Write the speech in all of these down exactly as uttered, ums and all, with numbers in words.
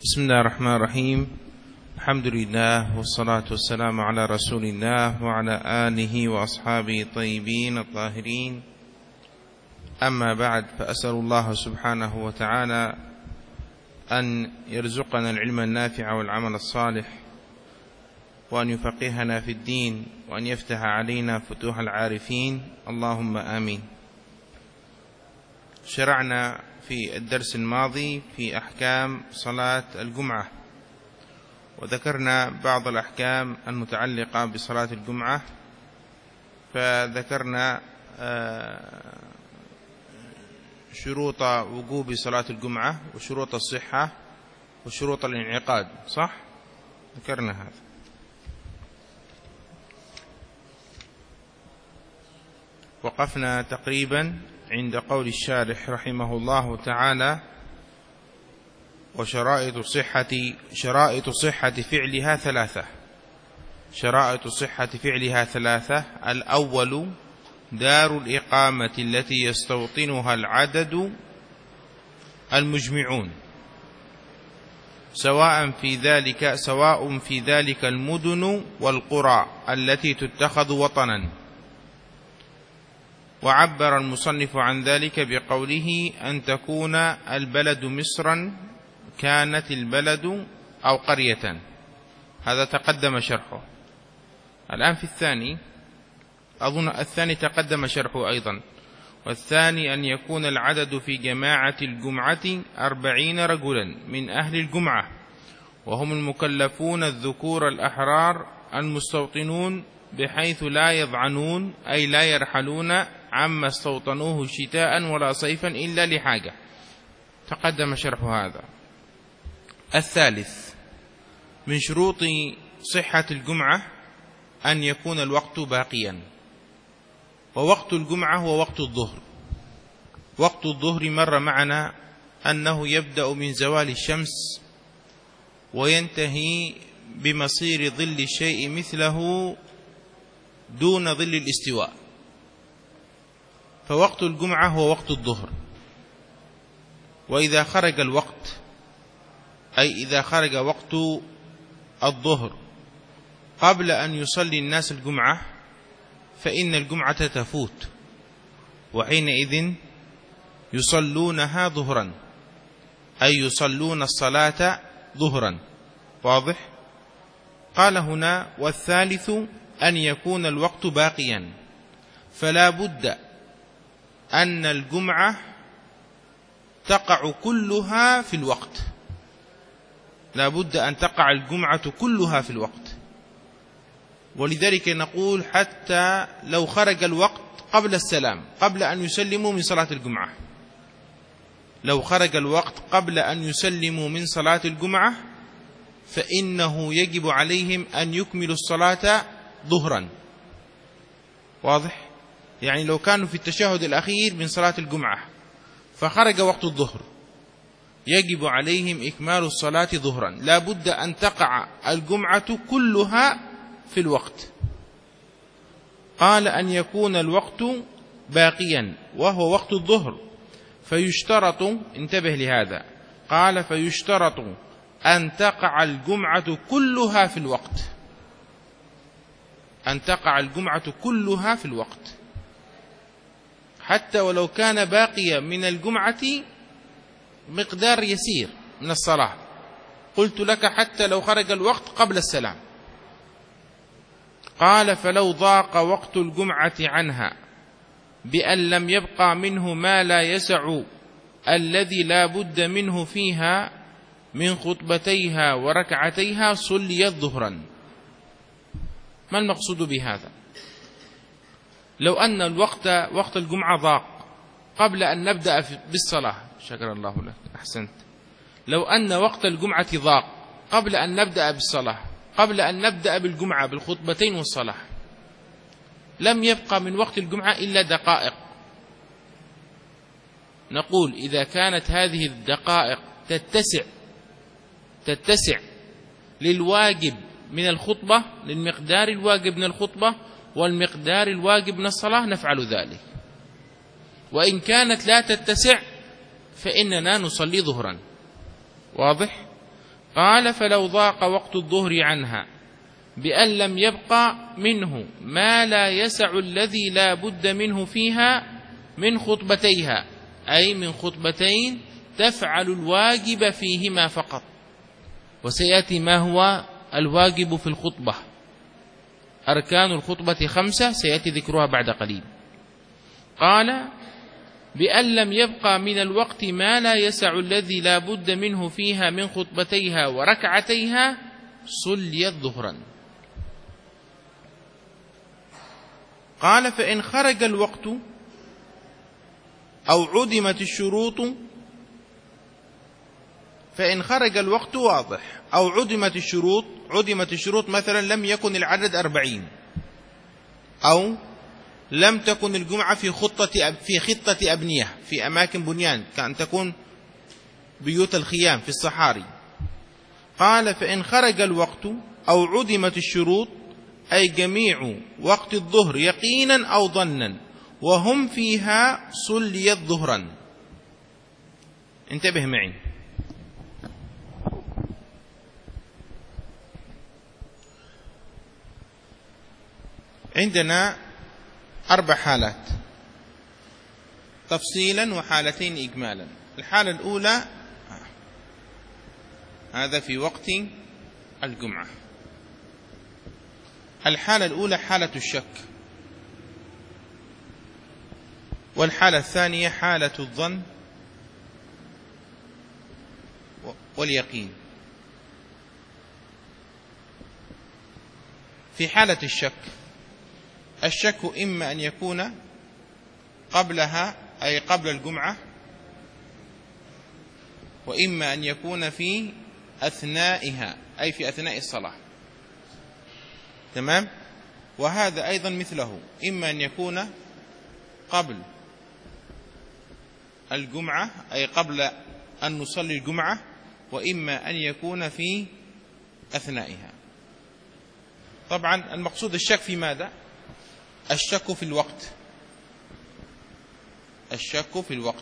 بسم الله الرحمن الرحيم. الحمد لله والصلاة والسلام على رسول الله وعلى آله وأصحابه الطيبين الطاهرين. أما بعد، فأسأل الله سبحانه وتعالى أن يرزقنا العلم النافع والعمل الصالح، وأن يفقهنا في الدين، وأن يفتح علينا فتوح العارفين، اللهم آمين. شرعنا في الدرس الماضي في أحكام صلاة الجمعة، وذكرنا بعض الأحكام المتعلقة بصلاة الجمعة، فذكرنا شروط وجوب صلاة الجمعة وشروط الصحة وشروط الانعقاد، صح؟ ذكرنا هذا. وقفنا تقريبا عند قول الشارح رحمه الله تعالى: وشرائط صحة شرائط صحة فعلها ثلاثة. شرائط صحة فعلها ثلاثة: الأول دار الإقامة التي يستوطنها العدد المجمعون، سواء في ذلك سواء في ذلك المدن والقرى التي تتخذ وطنا. وعبر المصنف عن ذلك بقوله: أن تكون البلد مصرا كانت البلد أو قرية. هذا تقدم شرحه. الآن في الثاني، أظن الثاني تقدم شرحه أيضا. والثاني أن يكون العدد في جماعة الجمعة أربعين رجلا من أهل الجمعة، وهم المكلفون الذكور الأحرار المستوطنون، بحيث لا يضعنون أي لا يرحلون عما استوطنوه شتاء ولا صيفا إلا لحاجة. تقدم شرح هذا. الثالث من شروط صحة الجمعة أن يكون الوقت باقيا، ووقت الجمعة هو وقت الظهر. وقت الظهر مر معنا أنه يبدأ من زوال الشمس وينتهي بمصير ظل الشيء مثله دون ظل الاستواء، فوقت الجمعة هو وقت الظهر. وإذا خرج الوقت، أي إذا خرج وقت الظهر قبل أن يصلي الناس الجمعة، فإن الجمعة تفوت، وحينئذ يصلونها ظهرا، أي يصلون الصلاة ظهرا. واضح؟ قال هنا: والثالث أن يكون الوقت باقيا، فلا بد أن الجمعة تقع كلها في الوقت. لا بد أن تقع الجمعة كلها في الوقت. ولذلك نقول حتى لو خرج الوقت قبل السلام، قبل أن يسلموا من صلاة الجمعة، لو خرج الوقت قبل أن يسلموا من صلاة الجمعة، فإنه يجب عليهم أن يكملوا الصلاة ظهرا. واضح؟ يعني لو كانوا في التشهد الأخير من صلاة الجمعة فخرج وقت الظهر، يجب عليهم إكمال الصلاة ظهرا. لا بد أن تقع الجمعة كلها في الوقت. قال: أن يكون الوقت باقيا وهو وقت الظهر، فيشترط، انتبه لهذا، قال: فيشترط أن تقع الجمعة كلها في الوقت. أن تقع الجمعة كلها في الوقت، حتى ولو كان باقي من الجمعة مقدار يسير من الصلاة. قلت لك حتى لو خرج الوقت قبل السلام. قال: فلو ضاق وقت الجمعة عنها بأن لم يبقى منه ما لا يسع الذي لا بد منه فيها من خطبتيها وركعتيها، صليت ظهرا. ما المقصود بهذا؟ لو أن الوقت وقت الجمعة ضاق قبل أن نبدأ بالصلاة، شكر الله لك، أحسنت. لو أن وقت الجمعة ضاق قبل أن نبدأ بالصلاة، قبل أن نبدأ بالجمعة بالخطبتين والصلاة، لم يبقى من وقت الجمعة إلا دقائق. نقول: إذا كانت هذه الدقائق تتسع تتسع للواجب من الخطبة، للمقدار الواجب من الخطبة والمقدار الواجب من الصلاة، نفعل ذلك. وإن كانت لا تتسع فإننا نصلي ظهرا. واضح؟ قال فلو ضاق وقت الظهر عنها بأن لم يبقى منه ما لا يسع الذي لا بد منه فيها من خطبتيها، أي من خطبتين تفعل الواجب فيهما فقط. وسيأتي ما هو الواجب في الخطبة. أركان الخطبة خمسة سيأتي ذكرها بعد قليل. قال بأن لم يبقى من الوقت ما لا يسع الذي لا بد منه فيها من خطبتيها وركعتيها صليت ظهرا. قال فإن خرج الوقت أو عدمت الشروط، فإن خرج الوقت واضح أو عدمت الشروط، عدمت الشروط مثلا لم يكن العدد أربعين، أو لم تكن الجمعة في خطة في خطة أبنية في أماكن بنيان كأن تكون بيوت الخيام في الصحاري. قال فإن خرج الوقت أو عدمت الشروط، أي جميع وقت الظهر يقينا أو ظنا وهم فيها صليت ظهرا. انتبه معي، عندنا أربع حالات تفصيلا وحالتين إجمالا. الحالة الأولى هذا في وقت الجمعة. الحالة الأولى حالة الشك، والحالة الثانية حالة الظن واليقين. في حالة الشك، الشك إما أن يكون قبلها أي قبل الجمعة، وإما أن يكون في أثنائها أي في أثناء الصلاة. تمام؟ وهذا أيضا مثله، إما أن يكون قبل الجمعة أي قبل أن نصلي الجمعة، وإما أن يكون في أثنائها. طبعا المقصود الشك في ماذا؟ الشك في الوقت، الشك في الوقت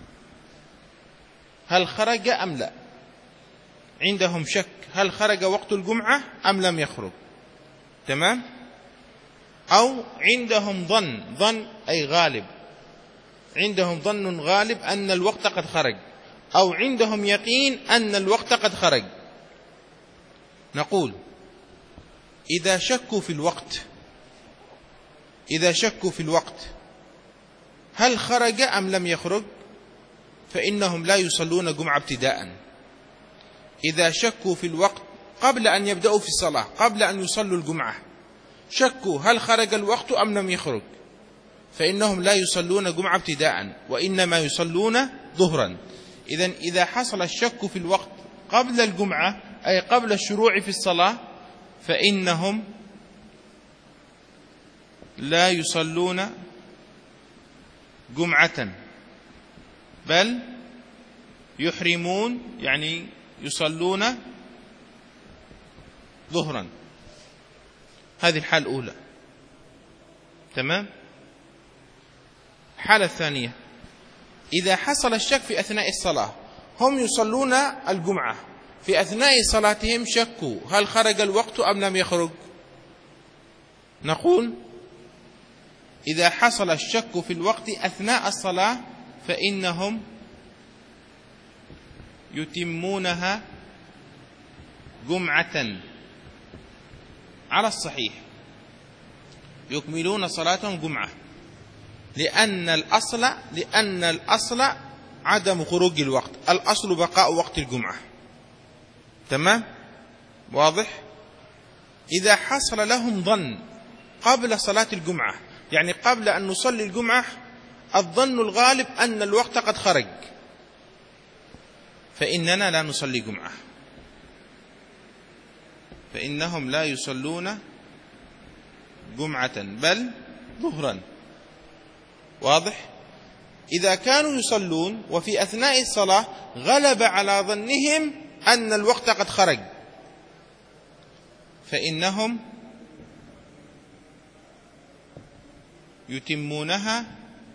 هل خرج أم لا. عندهم شك هل خرج وقت الجمعة أم لم يخرج. تمام؟ أو عندهم ظن، ظن أي غالب، عندهم ظن غالب أن الوقت قد خرج، أو عندهم يقين أن الوقت قد خرج. نقول إذا شكوا في الوقت، إذا شكوا في الوقت هل خرج أم لم يخرج، فإنهم لا يصلون جمعة ابتداء. إذا شكوا في الوقت قبل أن يبدأوا في الصلاة، قبل أن يصلوا الجمعة، شكوا هل خرج الوقت أم لم يخرج، فإنهم لا يصلون جمعة ابتداء، وإنما يصلون ظهرا. إذن إذا حصل الشك في الوقت قبل الجمعة أي قبل الشروع في الصلاة، فإنهم لا يصلون جمعة، بل يحرمون يعني يصلون ظهرا. هذه الحالة الأولى. تمام؟ الحالة الثانية إذا حصل الشك في أثناء الصلاة، هم يصلون الجمعة، في أثناء صلاتهم شكوا هل خرج الوقت أم لم يخرج. نقول إذا حصل الشك في الوقت أثناء الصلاة فإنهم يتمونها جمعة على الصحيح، يكملون صلاتهم جمعة، لأن الأصل لأن الأصل عدم خروج الوقت، الأصل بقاء وقت الجمعة. تمام؟ واضح؟ إذا حصل لهم ظن قبل صلاة الجمعة، يعني قبل أن نصلي الجمعة الظن الغالب أن الوقت قد خرج، فإننا لا نصلي جمعة، فإنهم لا يصلون جمعة بل ظهرا. واضح؟ إذا كانوا يصلون وفي أثناء الصلاة غلب على ظنهم أن الوقت قد خرج، فإنهم يتمونها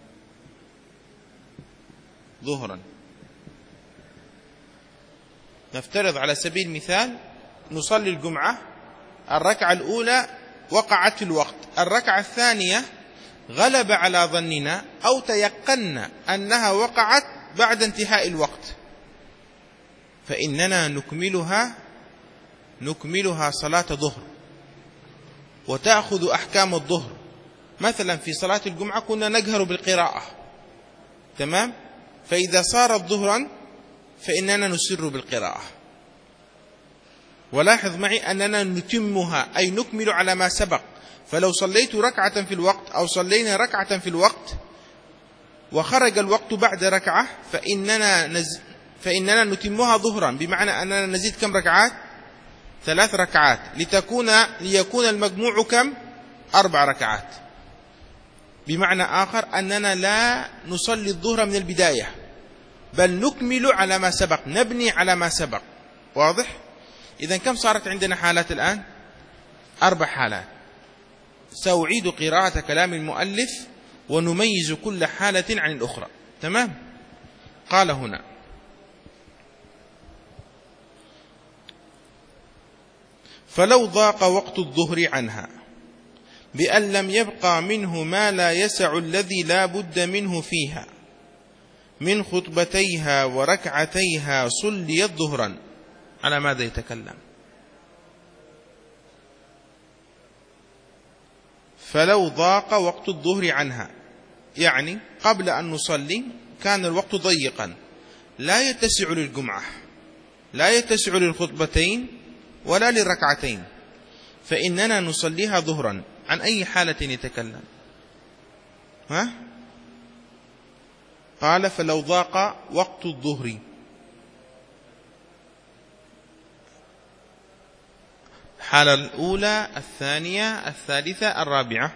ظهرا. نفترض على سبيل المثال نصلي الجمعة، الركعة الأولى وقعت في الوقت، الركعة الثانية غلب على ظننا أو تيقنا أنها وقعت بعد انتهاء الوقت، فإننا نكملها نكملها صلاة ظهر وتأخذ أحكام الظهر. مثلا في صلاة الجمعة كنا نجهر بالقراءة، تمام؟ فإذا صارت ظهرا فإننا نسر بالقراءة. ولاحظ معي أننا نتمها، أي نكمل على ما سبق. فلو صليت ركعة في الوقت أو صلينا ركعة في الوقت وخرج الوقت بعد ركعة فإننا, نز... فإننا نتمها ظهرا، بمعنى أننا نزيد كم ركعات؟ ثلاث ركعات، لتكون ليكون المجموع كم؟ أربع ركعات. بمعنى آخر أننا لا نصلي الظهر من البداية، بل نكمل على ما سبق، نبني على ما سبق. واضح؟ إذن كم صارت عندنا حالات الآن؟ أربع حالات. سأعيد قراءة كلام المؤلف ونميز كل حالة عن الأخرى. تمام؟ قال هنا: فلو ضاق وقت الظهر عنها بأن لم يبقى منه ما لا يسع الذي لا بد منه فيها من خطبتيها وركعتيها صليت ظهرا. على ماذا يتكلم؟ فلو ضاق وقت الظهر عنها، يعني قبل أن نصلي كان الوقت ضيقا لا يتسع للجمعة، لا يتسع للخطبتين ولا للركعتين، فإننا نصليها ظهرا. عن أي حالة يتكلم؟ ها؟ قال: فلو ضاق وقت الظهر. الحالة الأولى، الثانية، الثالثة، الرابعة.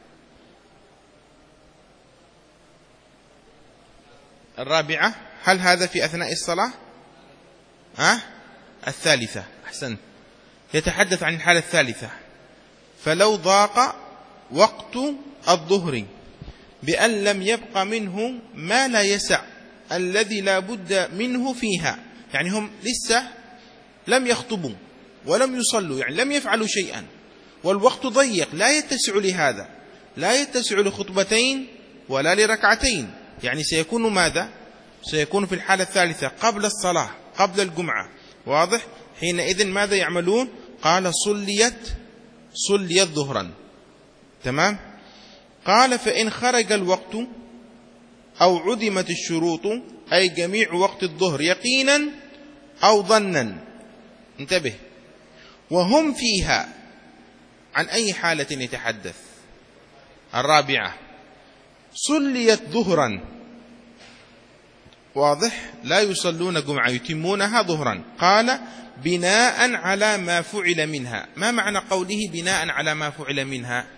الرابعة، هل هذا في أثناء الصلاة؟ ها؟ الثالثة، أحسنت، يتحدث عن الحالة الثالثة. فلو ضاق وقت الظهر بأن لم يبق منه ما لا يسع الذي لا بد منه فيها، يعني هم لسه لم يخطبوا ولم يصلوا، يعني لم يفعلوا شيئا، والوقت ضيق لا يتسع لهذا، لا يتسع لخطبتين ولا لركعتين، يعني سيكون ماذا؟ سيكون في الحالة الثالثة قبل الصلاة، قبل الجمعة. واضح؟ حينئذ ماذا يعملون؟ قال: صليت صليت ظهرا. تمام؟ قال: فإن خرج الوقت أو عدمت الشروط، أي جميع وقت الظهر يقينا أو ظنا، انتبه، وهم فيها. عن أي حالة يتحدث؟ الرابعة، صليت ظهرا. واضح؟ لا يصلون جمعة، يتمونها ظهرا. قال: بناء على ما فعل منها. ما معنى قوله بناء على ما فعل منها؟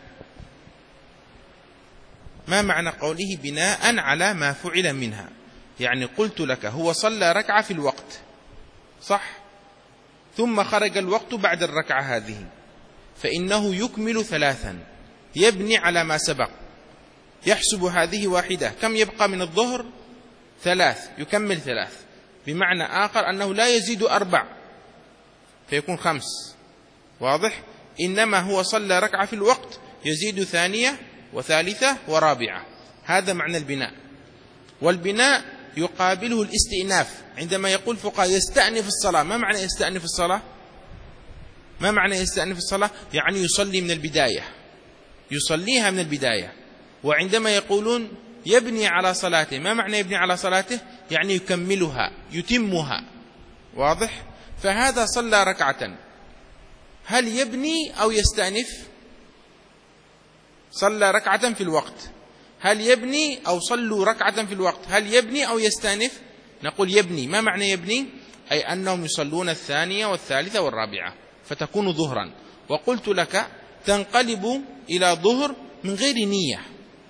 ما معنى قوله بناء على ما فعل منها؟ يعني قلت لك هو صلى ركعة في الوقت، صح؟ ثم خرج الوقت بعد الركعة هذه، فإنه يكمل ثلاثا، يبني على ما سبق، يحسب هذه واحدة. كم يبقى من الظهر؟ ثلاث، يكمل ثلاث، بمعنى آخر أنه لا يزيد أربع فيكون خمس. واضح؟ إنما هو صلى ركعة في الوقت، يزيد ثانية وثالثة ورابعة. هذا معنى البناء. والبناء يقابله الاستئناف. عندما يقول فقهاء يستأنف الصلاة، ما معنى يستأنف الصلاة؟ ما معنى يستأنف الصلاة؟ يعني يصلي من البداية، يصليها من البداية. وعندما يقولون يبني على صلاته، ما معنى يبني على صلاته؟ يعني يكملها، يتمها. واضح؟ فهذا صلى ركعة، هل يبني أو يستأنف؟ صلى ركعة في الوقت، هل يبني؟ أو صلوا ركعة في الوقت، هل يبني أو يستأنف؟ نقول يبني. ما معنى يبني؟ أي أنهم يصلون الثانية والثالثة والرابعة فتكون ظهرا. وقلت لك تنقلب إلى ظهر من غير نية،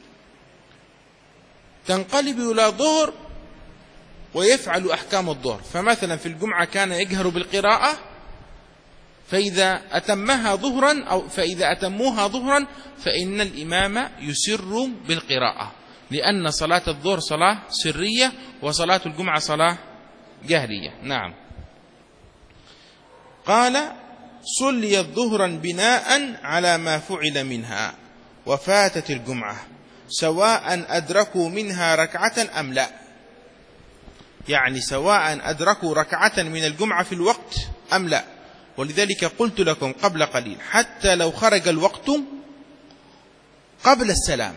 تنقلب إلى ظهر ويفعل أحكام الظهر. فمثلا في الجمعة كان يجهر بالقراءة، فإذا أتمها ظهرا أو فإذا أتموها ظهرا فإن الإمام يسر بالقراءة، لأن صلاة الظهر صلاة سرية وصلاة الجمعة صلاة جهرية. نعم. قال صليت ظهرا بناء على ما فعل منها وفاتت الجمعة سواء أدركوا منها ركعة أم لا، يعني سواء أدركوا ركعة من الجمعة في الوقت أم لا. ولذلك قلت لكم قبل قليل حتى لو خرج الوقت قبل السلام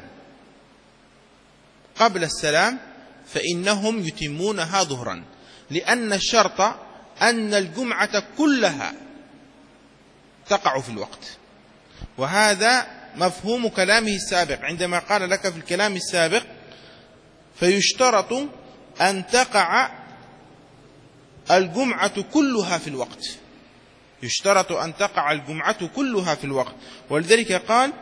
قبل السلام فإنهم يتمونها ظهرا، لأن الشرط أن الجمعة كلها تقع في الوقت. وهذا مفهوم كلامه السابق عندما قال لك في الكلام السابق فيشترط أن تقع الجمعة كلها في الوقت، يشترط أن تقع الجمعة كلها في الوقت. ولذلك قال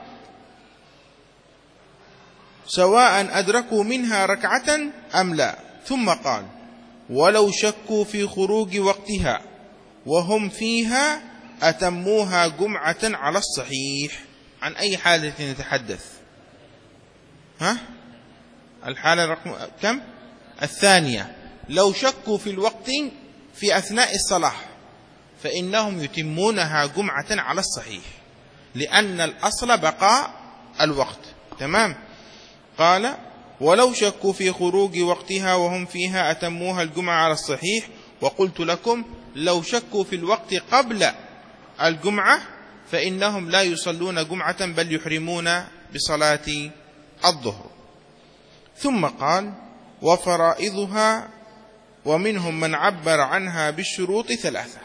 سواء أدركوا منها ركعة أم لا. ثم قال ولو شكوا في خروج وقتها وهم فيها أتموها جمعة على الصحيح. عن أي حالة نتحدث؟ ها؟ الحالة رقم كم؟ الثانية. لو شكوا في الوقت في أثناء الصلاة فإنهم يتمونها جمعة على الصحيح، لأن الأصل بقاء الوقت. تمام. قال ولو شكوا في خروج وقتها وهم فيها أتموها الجمعة على الصحيح. وقلت لكم لو شكوا في الوقت قبل الجمعة فإنهم لا يصلون جمعة بل يحرمون بصلاة الظهر. ثم قال وفرائضها ومنهم من عبر عنها بالشروط ثلاثة.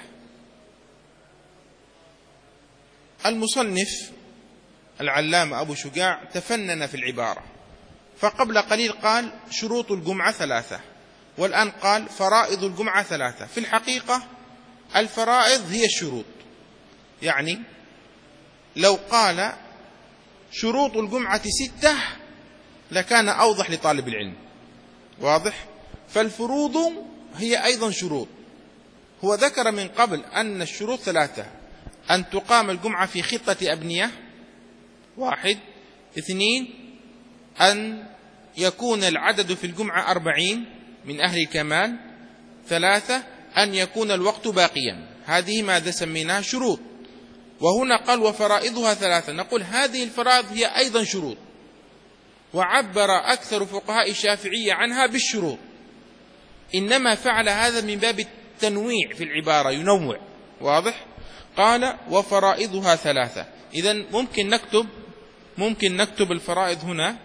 المصنف العلامة أبو شجاع تفنن في العبارة، فقبل قليل قال شروط الجمعة ثلاثة، والآن قال فرائض الجمعة ثلاثة. في الحقيقة الفرائض هي الشروط، يعني لو قال شروط الجمعة ستة لكان أوضح لطالب العلم. واضح؟ فالفروض هي أيضا شروط. هو ذكر من قبل أن الشروط ثلاثة: أن تقام الجمعة في خطة أبنية، واحد. اثنين، أن يكون العدد في الجمعة أربعين من أهل الكمال. ثلاثة، أن يكون الوقت باقيا. هذه ماذا سميناها؟ شروط. وهنا قال وفرائضها ثلاثة، نقول هذه الفرائض هي أيضا شروط، وعبر أكثر فقهاء الشافعية عنها بالشروط، إنما فعل هذا من باب التنويع في العبارة، ينوع. واضح؟ قال وفرائضها ثلاثة. إذن ممكن نكتب ممكن نكتب الفرائض هنا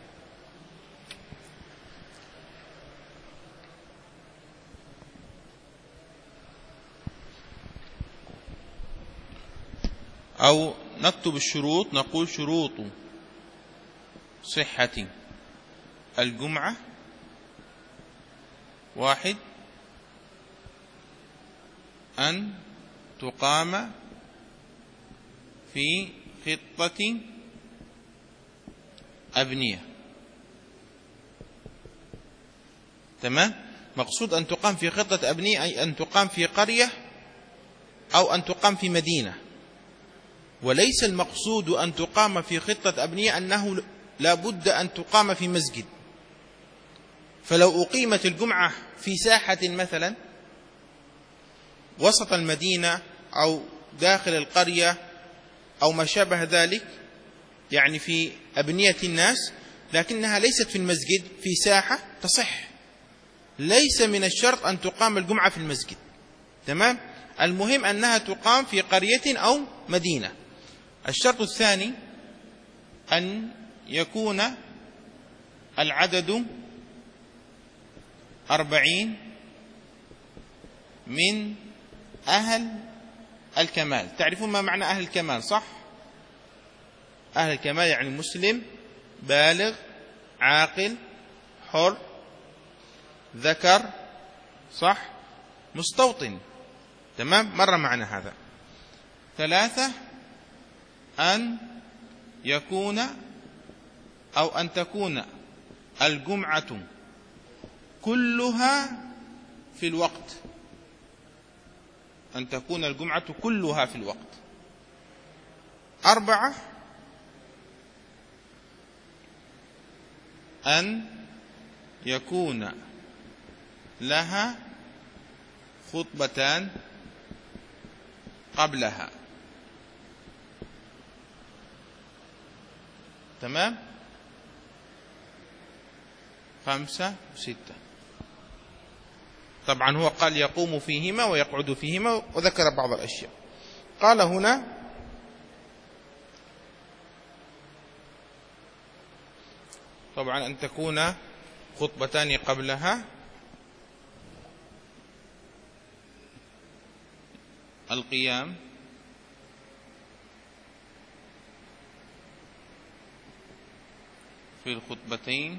أو نكتب الشروط. نقول شروط صحة الجمعة: واحد، أن تقام في خطة أبنية. تمام؟ مقصود أن تقام في خطة أبنية أي أن تقام في قرية أو أن تقام في مدينة، وليس المقصود أن تقام في خطة أبنية أنه لا بد أن تقام في مسجد. فلو أقيمت الجمعة في ساحة مثلا وسط المدينة أو داخل القرية أو ما شابه ذلك، يعني في أبنية الناس، لكنها ليست في المسجد، في ساحة، تصح. ليس من الشرط أن تقام الجمعة في المسجد. تمام؟ المهم أنها تقام في قرية أو مدينة. الشرط الثاني أن يكون العدد أربعين من أهل الكمال. تعرفون ما معنى أهل الكمال صح؟ أهل الكمال يعني مسلم بالغ عاقل حر ذكر صح مستوطن. تمام؟ مر معنا هذا. ثلاثة، أن يكون أو أن تكون الجمعة كلها في الوقت، أن تكون الجمعة كلها في الوقت. أربعة، أن يكون لها خطبتان قبلها. تمام؟ خمسة ستة. طبعا هو قال يقوم فيهما ويقعد فيهما وذكر بعض الأشياء. قال هنا طبعا أن تكون خطبتان قبلها، القيام في الخطبتين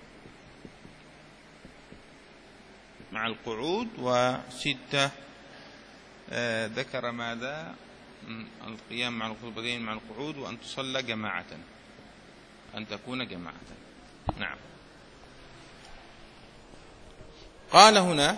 مع القعود، وستة آه ذكر ماذا؟ القيام مع الخطبتين مع القعود، وأن تصلى جماعة، أن تكون جماعة. نعم. قال هنا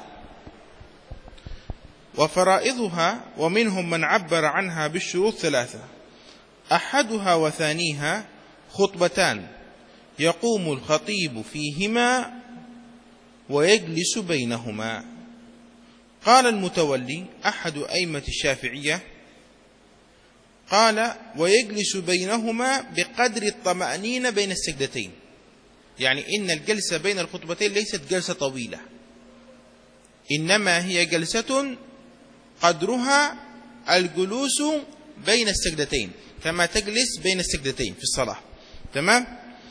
وفرائضها ومنهم من عبر عنها بالشروط ثلاثة: أحدها وثانيها خطبتان يقوم الخطيب فيهما ويجلس بينهما. قال المتولي أحد أئمة الشافعية قال ويجلس بينهما بقدر الطمأنينة بين السجدتين، يعني إن الجلسة بين الخطبتين ليست جلسة طويلة، إنما هي جلسة قدرها الجلوس بين السجدتين كما تجلس بين السجدتين في الصلاة. تمام؟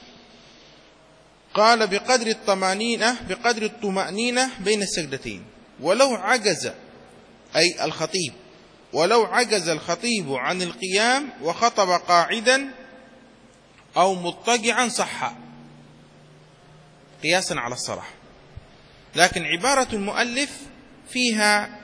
قال بقدر الطمأنينة بقدر الطمأنينة بين السجدتين. ولو عجز أي الخطيب ولو عجز الخطيب عن القيام وخطب قاعدا أو مضطجعا صح، قياسا على الصلاة. لكن عبارة المؤلف فيها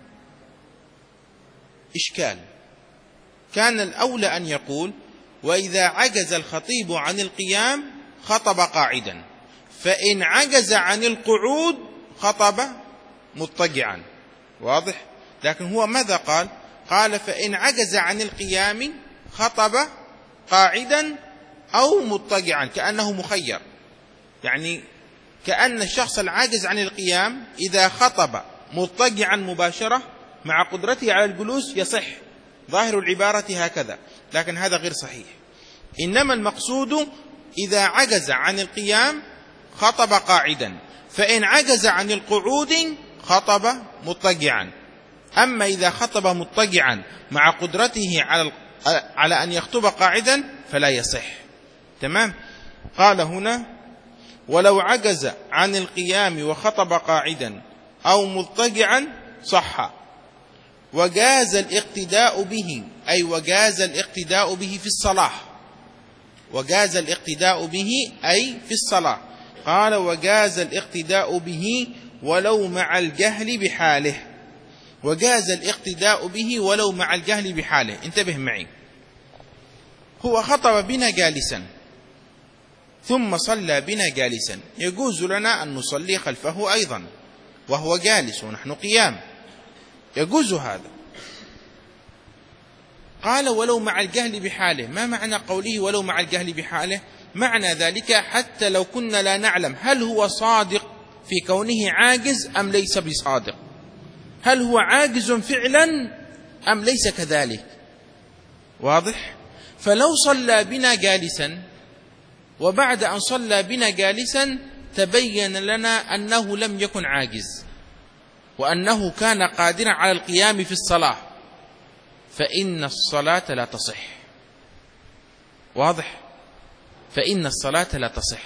إشكال. كان الأولى أن يقول وإذا عجز الخطيب عن القيام خطب قاعدا، فإن عجز عن القعود خطب مضطجعا. واضح؟ لكن هو ماذا قال؟ قال فإن عجز عن القيام خطب قاعدا أو مضطجعا، كأنه مخير، يعني كأن الشخص العاجز عن القيام إذا خطب مضطجعا مباشرة مع قدرته على الجلوس يصح، ظاهر العبارة هكذا، لكن هذا غير صحيح. إنما المقصود إذا عجز عن القيام خطب قاعدا، فإن عجز عن القعود خطب مضطجعا. أما إذا خطب مضطجعا مع قدرته على على أن يخطب قاعدا فلا يصح. تمام؟ قال هنا ولو عجز عن القيام وخطب قاعدا أو مضطجعا صح، وجاز الاقتداء به، أي وجاز الاقتداء به في الصلاة، وجاز الاقتداء به أي في الصلاة. قال وجاز الاقتداء به ولو مع الجهل بحاله، وجاز الاقتداء به ولو مع الجهل بحاله. انتبه معي، هو خطب بنا جالسا ثم صلى بنا جالسا، يجوز لنا أن نصلي خلفه أيضا وهو جالس ونحن قيام، يجوز هذا. قال ولو مع الجهل بحاله. ما معنى قوله ولو مع الجهل بحاله؟ معنى ذلك حتى لو كنا لا نعلم هل هو صادق في كونه عاجز أم ليس بصادق، هل هو عاجز فعلا أم ليس كذلك. واضح؟ فلو صلى بنا جالسا وبعد أن صلى بنا جالسا تبين لنا أنه لم يكن عاجز وأنه كان قادرا على القيام في الصلاة، فإن الصلاة لا تصح. واضح؟ فإن الصلاة لا تصح.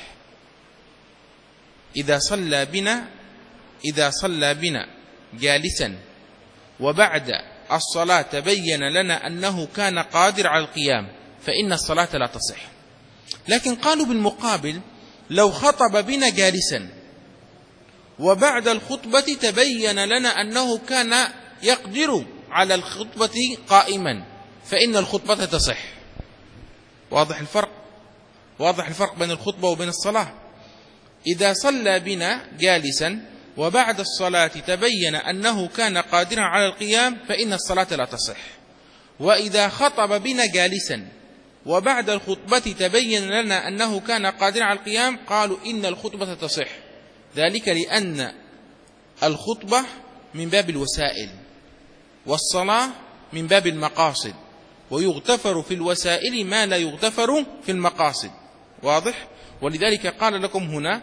إذا صلى بنا إذا صلى بنا جالسا وبعد الصلاة تبين لنا أنه كان قادر على القيام فإن الصلاة لا تصح. لكن قالوا بالمقابل لو خطب بنا جالسا وبعد الخطبة تبين لنا أنه كان يقدر على الخطبة قائما فإن الخطبة تصح. واضح الفرق؟ واضح الفرق بين الخطبة وبين الصلاة. إذا صلى بنا جالسا وبعد الصلاة تبين أنه كان قادرا على القيام فإن الصلاة لا تصح. وإذا خطب بنا جالسا وبعد الخطبة تبين لنا أنه كان قادرا على القيام قالوا إن الخطبة تصح، ذلك لأن الخطبة من باب الوسائل والصلاة من باب المقاصد، ويغتفر في الوسائل ما لا يغتفر في المقاصد. واضح؟ ولذلك قال لكم هنا: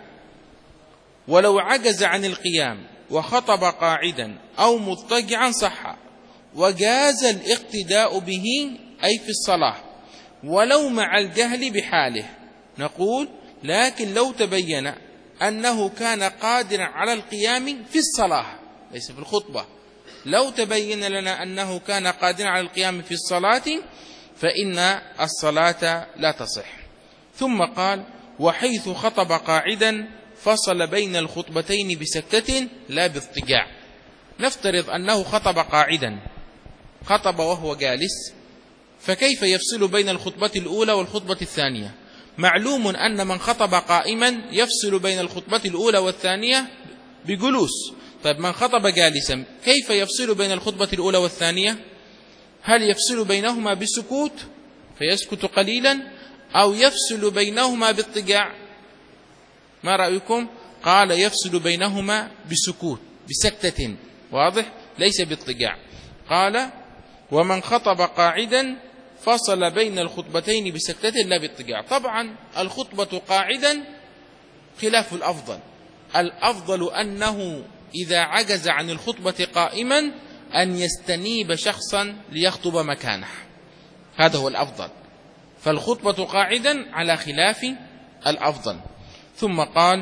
ولو عجز عن القيام وخطب قاعدا أو مضطجعا صح، وجاز الاقتداء به أي في الصلاة ولو مع الجهل بحاله. نقول: لكن لو تبين أنه كان قادرا على القيام في الصلاة، ليس في الخطبة، لو تبين لنا أنه كان قادرا على القيام في الصلاة فإن الصلاة لا تصح. ثم قال: وحيث خطب قاعدا فصل بين الخطبتين بسكتة لا باضطجاع. نفترض أنه خطب قاعدا، خطب وهو جالس، فكيف يفصل بين الخطبة الأولى والخطبة الثانية؟ معلوم أن من خطب قائما يفصل بين الخطبة الأولى والثانية بجلوس. طيب من خطب جالسا كيف يفصل بين الخطبة الأولى والثانية؟ هل يفصل بينهما بالسكوت فيسكت قليلا، أو يفصل بينهما باضطجاع؟ ما رأيكم؟ قال: يفصل بينهما بسكوت، بسكتة. واضح؟ ليس باضطجاع. قال: ومن خطب قاعدا فصل بين الخطبتين بسكتة لا باضطجاع. طبعا الخطبة قاعدا خلاف الأفضل. الأفضل أنه إذا عجز عن الخطبة قائما أن يستنيب شخصا ليخطب مكانه، هذا هو الأفضل. فالخطبة قاعدا على خلاف الأفضل. ثم قال: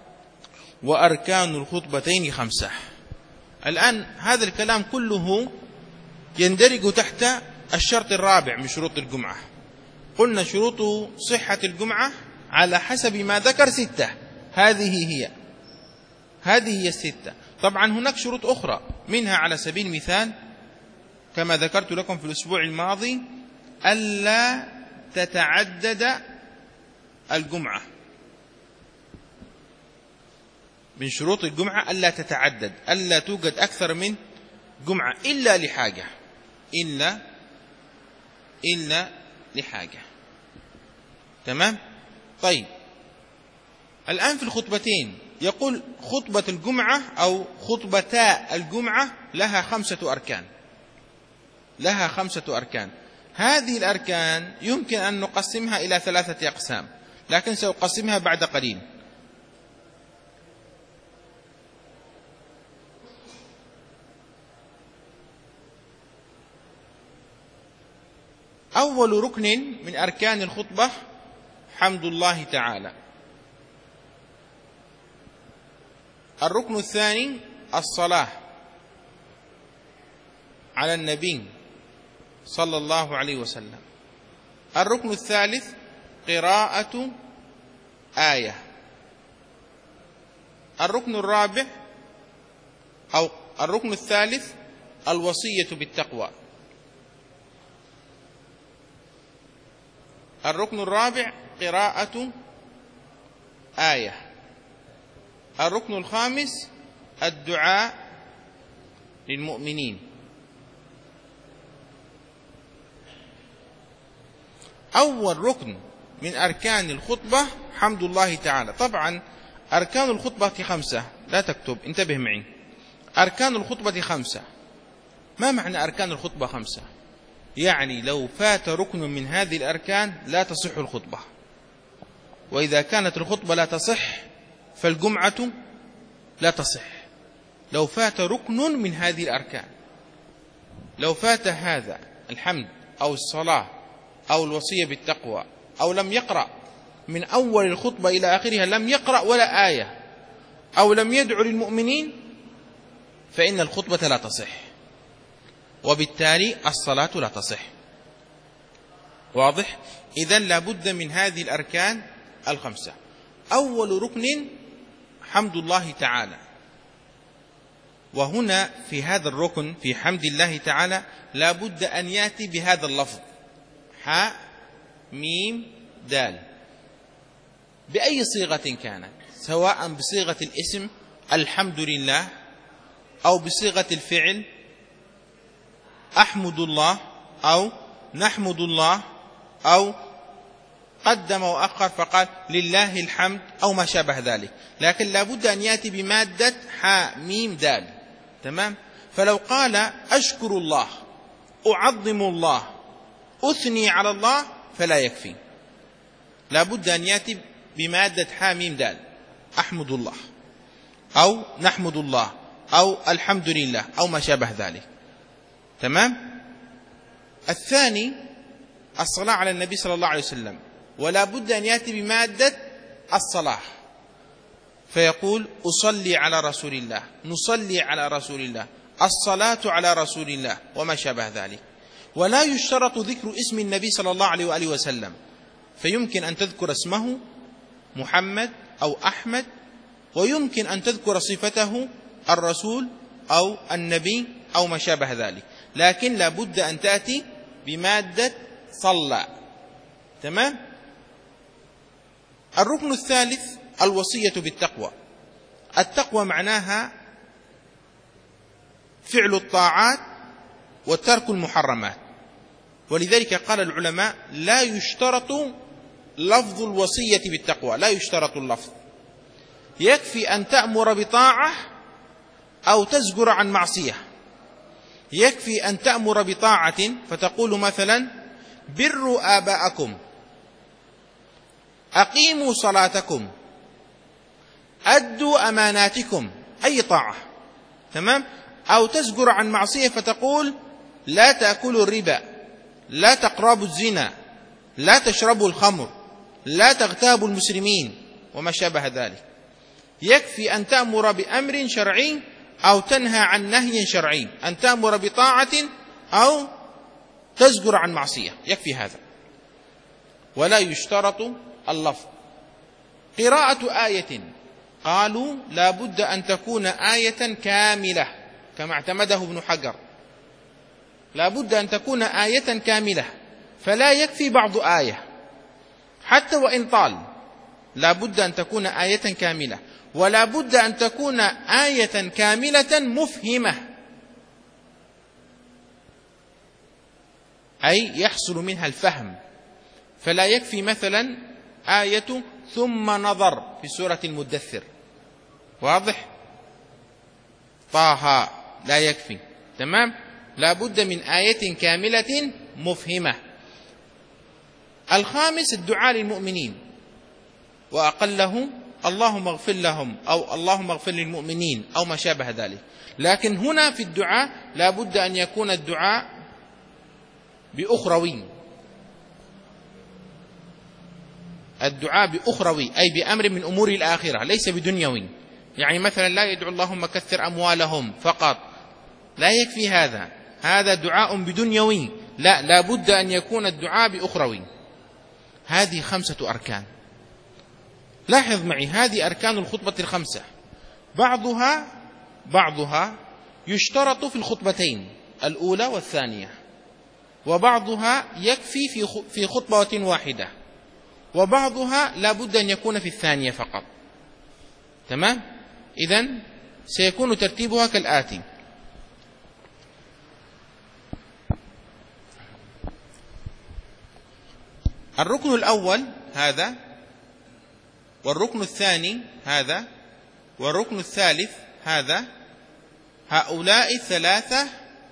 وأركان الخطبتين خمسة. الآن هذا الكلام كله يندرج تحت الشرط الرابع من شروط الجمعة. قلنا شروط صحة الجمعة على حسب ما ذكر ستة، هذه هي هذه هي الستة. طبعا هناك شروط أخرى، منها على سبيل المثال كما ذكرت لكم في الأسبوع الماضي: ألا تتعدد الجمعة. من شروط الجمعة ألا تتعدد، ألا توجد أكثر من جمعة إلا لحاجة، إلا إلا لحاجة. تمام؟ طيب، الآن في الخطبتين يقول: خطبة الجمعة أو خطبتا الجمعة لها خمسة أركان، لها خمسة أركان. هذه الأركان يمكن أن نقسمها إلى ثلاثة أقسام، لكن سأقسمها بعد قليل. أول ركن من أركان الخطبة حمد الله تعالى. الركن الثاني الصلاة على النبي صلى الله عليه وسلم. الركن الثالث قراءة آية. الركن الرابع أو الركن الثالث الوصية بالتقوى. الركن الرابع قراءة آية. الركن الخامس الدعاء للمؤمنين. أول ركن من أركان الخطبة حمد الله تعالى. طبعا أركان الخطبة خمسة، لا تكتب، انتبه معي. أركان الخطبة خمسة. ما معنى أركان الخطبة خمسة؟ يعني لو فات ركن من هذه الأركان لا تصح الخطبة، وإذا كانت الخطبة لا تصح فالجمعة لا تصح. لو فات ركن من هذه الأركان، لو فات هذا الحمد أو الصلاة أو الوصية بالتقوى، أو لم يقرأ من أول الخطبة إلى آخرها، لم يقرأ ولا آية، أو لم يدعو للمؤمنين، فإن الخطبة لا تصح، وبالتالي الصلاة لا تصح. واضح؟ إذن لابد من هذه الأركان الخمسة. أول ركن حمد الله تعالى. وهنا في هذا الركن في حمد الله تعالى لابد أن يأتي بهذا اللفظ: حاء ميم دال، بأي صيغة كانت، سواء بصيغة الاسم الحمد لله، أو بصيغة الفعل أحمد الله، أو نحمد الله، أو قدم وأخر فقال لله الحمد، أو ما شابه ذلك. لكن لابد أن يأتي بمادة حاء ميم دال. تمام؟ فلو قال أشكر الله أعظم الله، أثني على الله، فلا يكفي، لا بد أن يأتي بمادة حاميم دال، أحمد الله أو نحمد الله أو الحمد لله أو ما شابه ذلك. تمام. الثاني الصلاة على النبي صلى الله عليه وسلم، ولا بد أن يأتي بمادة الصلاة، فيقول أصلي على رسول الله، نصلي على رسول الله، الصلاة على رسول الله وما شابه ذلك. ولا يشترط ذكر اسم النبي صلى الله عليه وآله وسلم، فيمكن أن تذكر اسمه محمد أو أحمد، ويمكن أن تذكر صفته الرسول أو النبي أو ما شابه ذلك، لكن لا بد أن تأتي بمادة صلى. تمام. الركن الثالث الوصية بالتقوى. التقوى معناها فعل الطاعات وترك المحرمات، ولذلك قال العلماء لا يشترط لفظ الوصية بالتقوى، لا يشترط اللفظ، يكفي أن تأمر بطاعة أو تزجر عن معصية. يكفي أن تأمر بطاعة فتقول مثلا بروا آباءكم، أقيموا صلاتكم، أدوا أماناتكم، أي طاعة. تمام. أو تزجر عن معصية فتقول لا تأكلوا الربا، لا تقربوا الزنا، لا تشربوا الخمر، لا تغتابوا المسلمين وما شابه ذلك. يكفي أن تأمر بأمر شرعي أو تنهى عن نهي شرعي، أن تأمر بطاعة أو تزجر عن معصية، يكفي هذا، ولا يشترط اللفظ. قراءة آية، قالوا لا بد أن تكون آية كاملة كما اعتمده ابن حجر، لا بد أن تكون آية كاملة، فلا يكفي بعض آية حتى وإن طال، لا بد أن تكون آية كاملة، ولا بد أن تكون آية كاملة مفهمة، أي يحصل منها الفهم. فلا يكفي مثلا آية ثم نظر في سورة المدثر، واضح؟ طه لا يكفي. تمام. لا بد من آية كاملة مفهمة. الخامس الدعاء للمؤمنين، وأقله اللهم اغفر لهم أو اللهم اغفر للمؤمنين أو ما شابه ذلك. لكن هنا في الدعاء لا بد أن يكون الدعاء بأخروي، الدعاء بأخروي أي بأمر من أمور الآخرة ليس بدنيوي. يعني مثلا لا يدعو اللهم كثر أموالهم فقط، لا يكفي هذا، هذا دعاء بدنيوي، لا، لا بد أن يكون الدعاء بأخروي. هذه خمسة أركان. لاحظ معي، هذه أركان الخطبة الخمسة، بعضها بعضها يشترط في الخطبتين الأولى والثانية، وبعضها يكفي في في خطبة واحدة، وبعضها لا بد أن يكون في الثانية فقط. تمام. إذن سيكون ترتيبها كالآتي: الركن الأول هذا، والركن الثاني هذا، والركن الثالث هذا. هؤلاء الثلاثة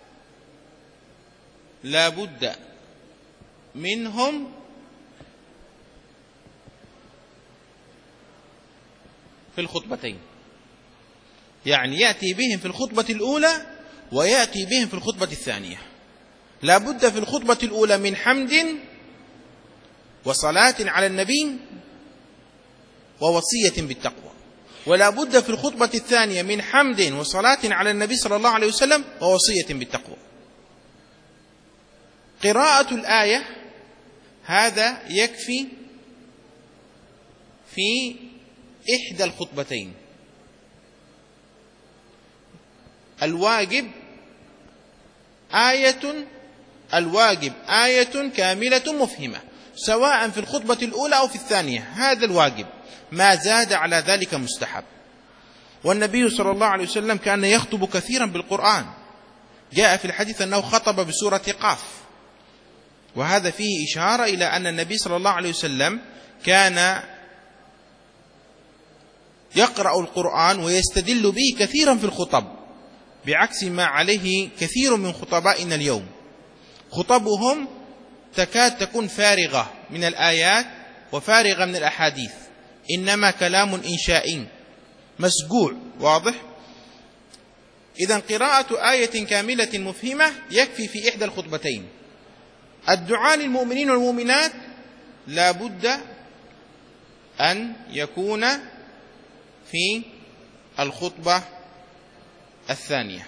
لا بد منهم في الخطبتين، يعني يأتي بهم في الخطبة الأولى ويأتي بهم في الخطبة الثانية. لا بد في الخطبة الأولى من حمد وصلاة على النبي ووصية بالتقوى، ولا بد في الخطبة الثانية من حمد وصلاة على النبي صلى الله عليه وسلم ووصية بالتقوى. قراءة الآية هذا يكفي في إحدى الخطبتين. الواجب آية الواجب آية كاملة مفهمة، سواء في الخطبة الأولى أو في الثانية، هذا الواجب، ما زاد على ذلك مستحب. والنبي صلى الله عليه وسلم كان يخطب كثيرا بالقرآن، جاء في الحديث أنه خطب بسورة قاف، وهذا فيه إشارة إلى أن النبي صلى الله عليه وسلم كان يقرأ القرآن ويستدل به كثيرا في الخطب، بعكس ما عليه كثير من خطبائنا اليوم. خطبهم تكاد تكون فارغة من الآيات وفارغة من الأحاديث، إنما كلام إنشائي مسجوع. واضح؟ إذن قراءة آية كاملة مفهمة يكفي في إحدى الخطبتين. الدعاء للمؤمنين والمؤمنات لا بد أن يكون في الخطبة الثانية.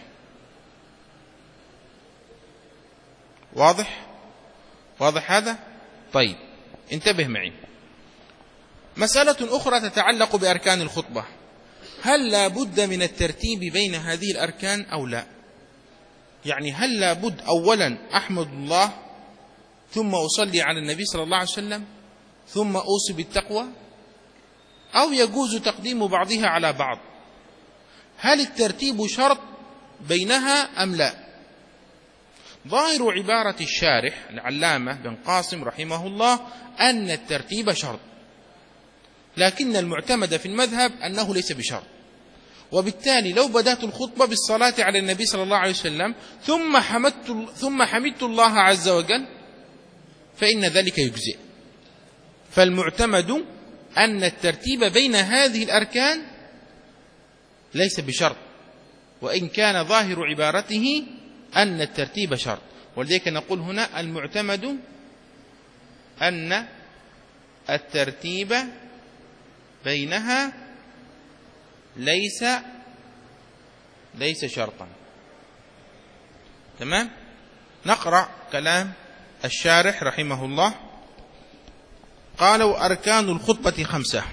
واضح؟ واضح هذا؟ طيب انتبه معي. مسألة أخرى تتعلق بأركان الخطبة، هل لا بد من الترتيب بين هذه الأركان أو لا؟ يعني هل لا بد أولا أحمد الله ثم أصلي على النبي صلى الله عليه وسلم ثم أوصي بالتقوى، أو يجوز تقديم بعضها على بعض؟ هل الترتيب شرط بينها أم لا؟ ظاهر عبارة الشارح العلامة بن قاسم رحمه الله أن الترتيب شرط، لكن المعتمد في المذهب أنه ليس بشرط، وبالتالي لو بدأت الخطبة بالصلاة على النبي صلى الله عليه وسلم ثم حمدت, ثم حمدت الله عز وجل فإن ذلك يجزئ. فالمعتمد أن الترتيب بين هذه الأركان ليس بشرط، وإن كان ظاهر عبارته أن الترتيب شرط. ولذلك نقول هنا المعتمد أن الترتيب بينها ليس ليس شرطا. تمام؟ نقرأ كلام الشارح رحمه الله. قال: وأركان الخطبة خمسة: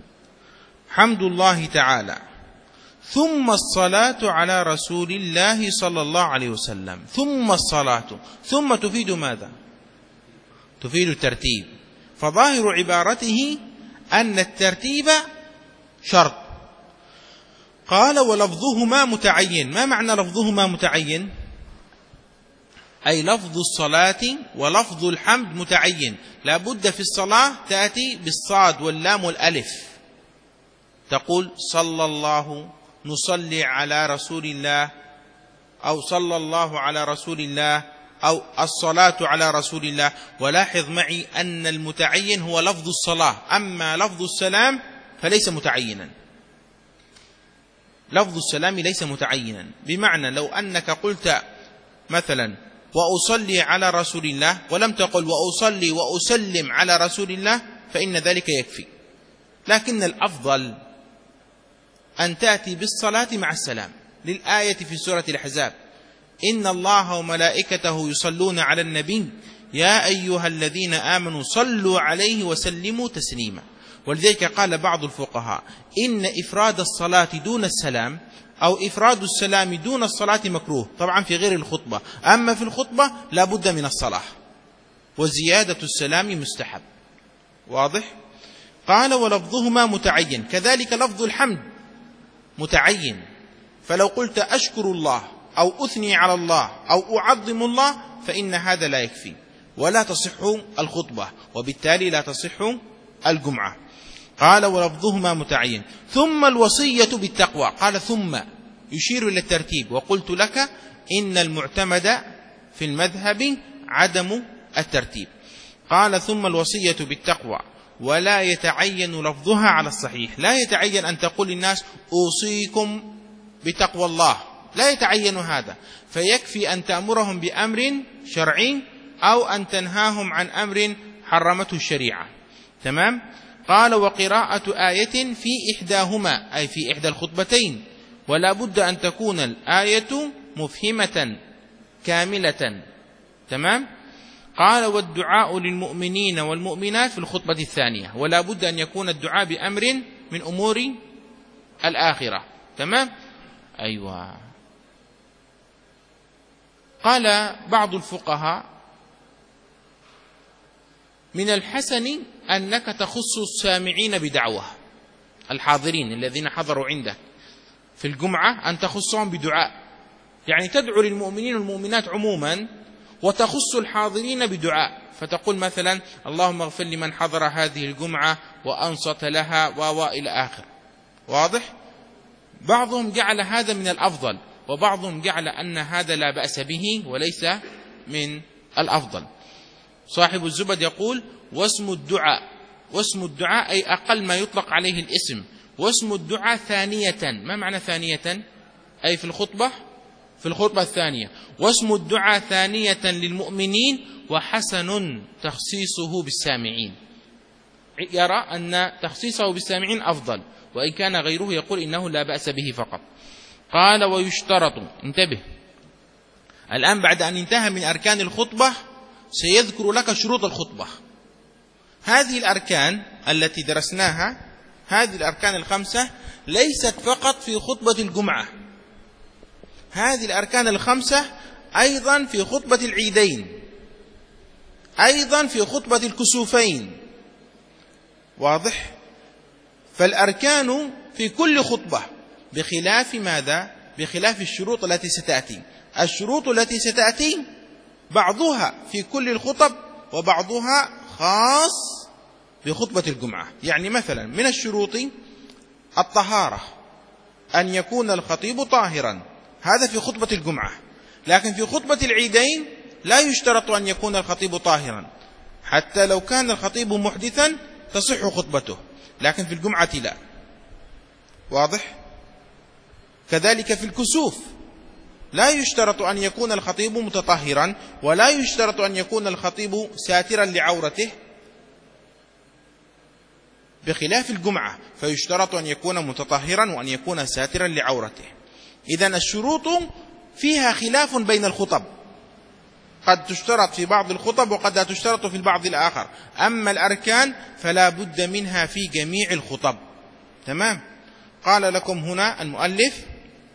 حمد الله تعالى، ثم الصلاة على رسول الله صلى الله عليه وسلم، ثم الصلاة، ثم تفيد ماذا؟ تفيد الترتيب. فظاهر عبارته أن الترتيب شرط. قال: ولفظهما متعين. ما معنى لفظهما متعين؟ أي لفظ الصلاة ولفظ الحمد متعين، لا بد في الصلاة تأتي بالصاد واللام والألف، تقول صلى الله، نصلي على رسول الله، أو صلى الله على رسول الله، أو الصلاة على رسول الله. ولاحظ معي أن المتعين هو لفظ الصلاة، أما لفظ السلام فليس متعينا. لفظ السلام ليس متعينا، بمعنى لو أنك قلت مثلا وأصلي على رسول الله ولم تقل وأصلي وأسلم على رسول الله فإن ذلك يكفي، لكن الأفضل أن تأتي بالصلاة مع السلام، للآية في سورة الأحزاب: إن الله وملائكته يصلون على النبي يا أيها الذين آمنوا صلوا عليه وسلموا تسليما. ولذلك قال بعض الفقهاء إن إفراد الصلاة دون السلام أو إفراد السلام دون الصلاة مكروه، طبعا في غير الخطبة، أما في الخطبة لا بد من الصلاة، وزيادة السلام مستحب. واضح؟ قال: ولفظهما متعين. كذلك لفظ الحمد متعين، فلو قلت أشكر الله أو أثني على الله أو أعظم الله فإن هذا لا يكفي، ولا تصح الخطبة، وبالتالي لا تصح الجمعة. قال: ولفظهما متعين. ثم الوصية بالتقوى. قال ثم يشير إلى الترتيب، وقلت لك إن المعتمد في المذهب عدم الترتيب. قال: ثم الوصية بالتقوى، ولا يتعين لفظها على الصحيح. لا يتعين أن تقول للناس أوصيكم بتقوى الله، لا يتعين هذا، فيكفي أن تأمرهم بأمر شرعي أو أن تنهاهم عن أمر حرمته الشريعة. تمام؟ قال: وقراءة آية في إحداهما، أي في إحدى الخطبتين، ولا بد أن تكون الآية مفهمة كاملة. تمام؟ قال: والدعاء للمؤمنين والمؤمنات في الخطبة الثانية، ولا بد أن يكون الدعاء بأمر من أمور الآخرة. تمام؟ أيوة. قال بعض الفقهاء: من الحسن أنك تخص السامعين بدعوة، الحاضرين الذين حضروا عندك في الجمعة أن تخصهم بدعاء، يعني تدعو للمؤمنين والمؤمنات عموما وتخص الحاضرين بدعاء، فتقول مثلا اللهم اغفر لمن حضر هذه الجمعة وأنصت لها وإلى آخر. واضح؟ بعضهم جعل هذا من الأفضل، وبعضهم جعل أن هذا لا بأس به وليس من الأفضل. صاحب الزبد يقول واسم الدعاء، واسم الدعاء أي أقل ما يطلق عليه الاسم، واسم الدعاء ثانية. ما معنى ثانية؟ أي في الخطبة، في الخطبة الثانية. واسم الدعاء ثانية للمؤمنين، وحسن تخصيصه بالسامعين. يرى أن تخصيصه بالسامعين أفضل، وإن كان غيره يقول إنه لا بأس به فقط. قال ويشترط، انتبه الآن بعد أن انتهى من أركان الخطبة سيذكر لك شروط الخطبة. هذه الأركان التي درسناها، هذه الأركان الخمسة ليست فقط في خطبة الجمعة، هذه الأركان الخمسة أيضا في خطبة العيدين، أيضا في خطبة الكسوفين. واضح؟ فالأركان في كل خطبة، بخلاف ماذا؟ بخلاف الشروط التي ستأتي. الشروط التي ستأتي بعضها في كل الخطب وبعضها خاص بخطبة الجمعة. يعني مثلا من الشروط الطهارة، أن يكون الخطيب طاهرا، هذا في خطبة الجمعة. لكن في خطبة العيدين لا يشترط أن يكون الخطيب طاهرا، حتى لو كان الخطيب محدثا تصح خطبته، لكن في الجمعة لا. واضح؟ كذلك في الكسوف لا يشترط أن يكون الخطيب متطهرا، ولا يشترط أن يكون الخطيب ساترا لعورته، بخلاف الجمعة فيشترط أن يكون متطهرا وأن يكون ساترا لعورته. إذن الشروط فيها خلاف بين الخطب، قد تشترط في بعض الخطب وقد لا تشترط في البعض الآخر. أما الأركان فلا بد منها في جميع الخطب. تمام؟ قال لكم هنا المؤلف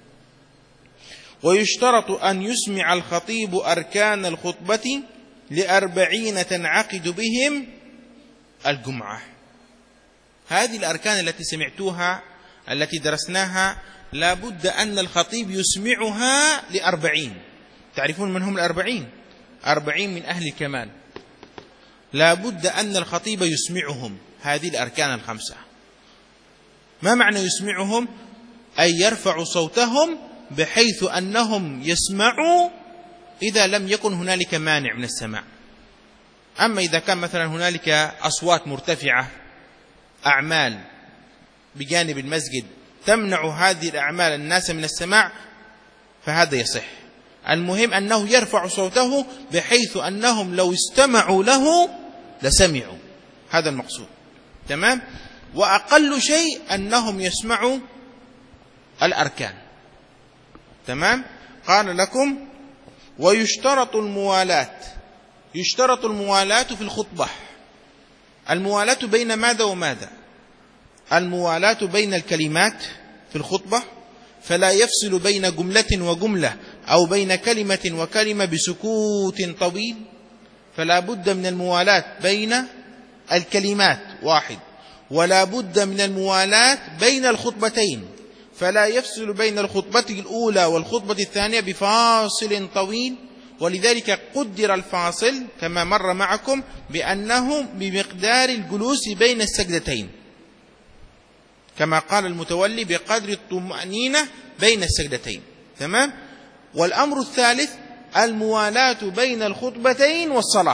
ويشترط أن يسمع الخطيب أركان الخطبة لأربعين تنعقد بهم الجمعة. هذه الأركان التي سمعتوها التي درسناها لا بد أن الخطيب يسمعها لأربعين. تعرفون من هم الأربعين؟ أربعين من أهل الكمال، لا بد أن الخطيب يسمعهم هذه الأركان الخمسة. ما معنى يسمعهم؟ أي يرفع صوتهم بحيث أنهم يسمعوا إذا لم يكن هنالك مانع من السماع. أما إذا كان مثلا هنالك أصوات مرتفعة، أعمال بجانب المسجد تمنع هذه الأعمال الناس من السماع، فهذا يصح. المهم أنه يرفع صوته بحيث أنهم لو استمعوا له لسمعوا، هذا المقصود. تمام؟ وأقل شيء أنهم يسمعوا الأركان. تمام؟ قال لكم ويشترط الموالاة. يشترط الموالاة في الخطبة. الموالاة بين ماذا وماذا؟ الموالاة بين الكلمات في الخطبة، فلا يفصل بين جملة وجملة أو بين كلمة وكلمة بسكوت طويل، فلا بد من الموالاة بين الكلمات واحد، ولا بد من الموالاة بين الخطبتين، فلا يفصل بين الخطبة الأولى والخطبة الثانية بفاصل طويل. ولذلك قدر الفاصل كما مر معكم بأنه بمقدار الجلوس بين السجدتين، كما قال المتولي بقدر الطمأنينة بين السجدتين. تمام؟ والأمر الثالث الموالاة بين الخطبتين والصلاة.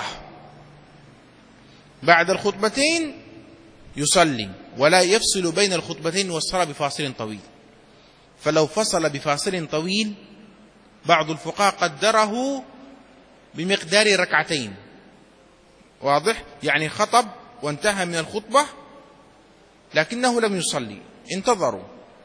بعد الخطبتين يصلي، ولا يفصل بين الخطبتين والصلاة بفاصل طويل. فلو فصل بفاصل طويل بعض الفقهاء قدره بمقدار ركعتين. واضح؟ يعني خطب وانتهى من الخطبة لكنه لم يصلي، انتظروا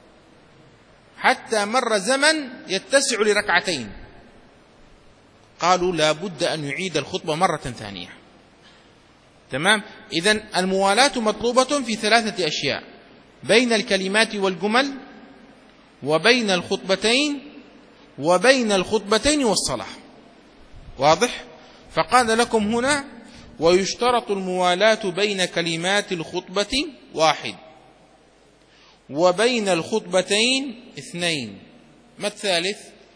حتى مر زمن يتسع لركعتين، قالوا لا بد أن يعيد الخطبة مرة ثانية. تمام؟ إذن الموالاة مطلوبة في ثلاثة أشياء: بين الكلمات والجمل، وبين الخطبتين، وبين الخطبتين والصلاة. واضح؟ فقال لكم هنا ويشترط الموالاة بين كلمات الخطبة واحد، وبين الخطبتين اثنين. ما الثالث؟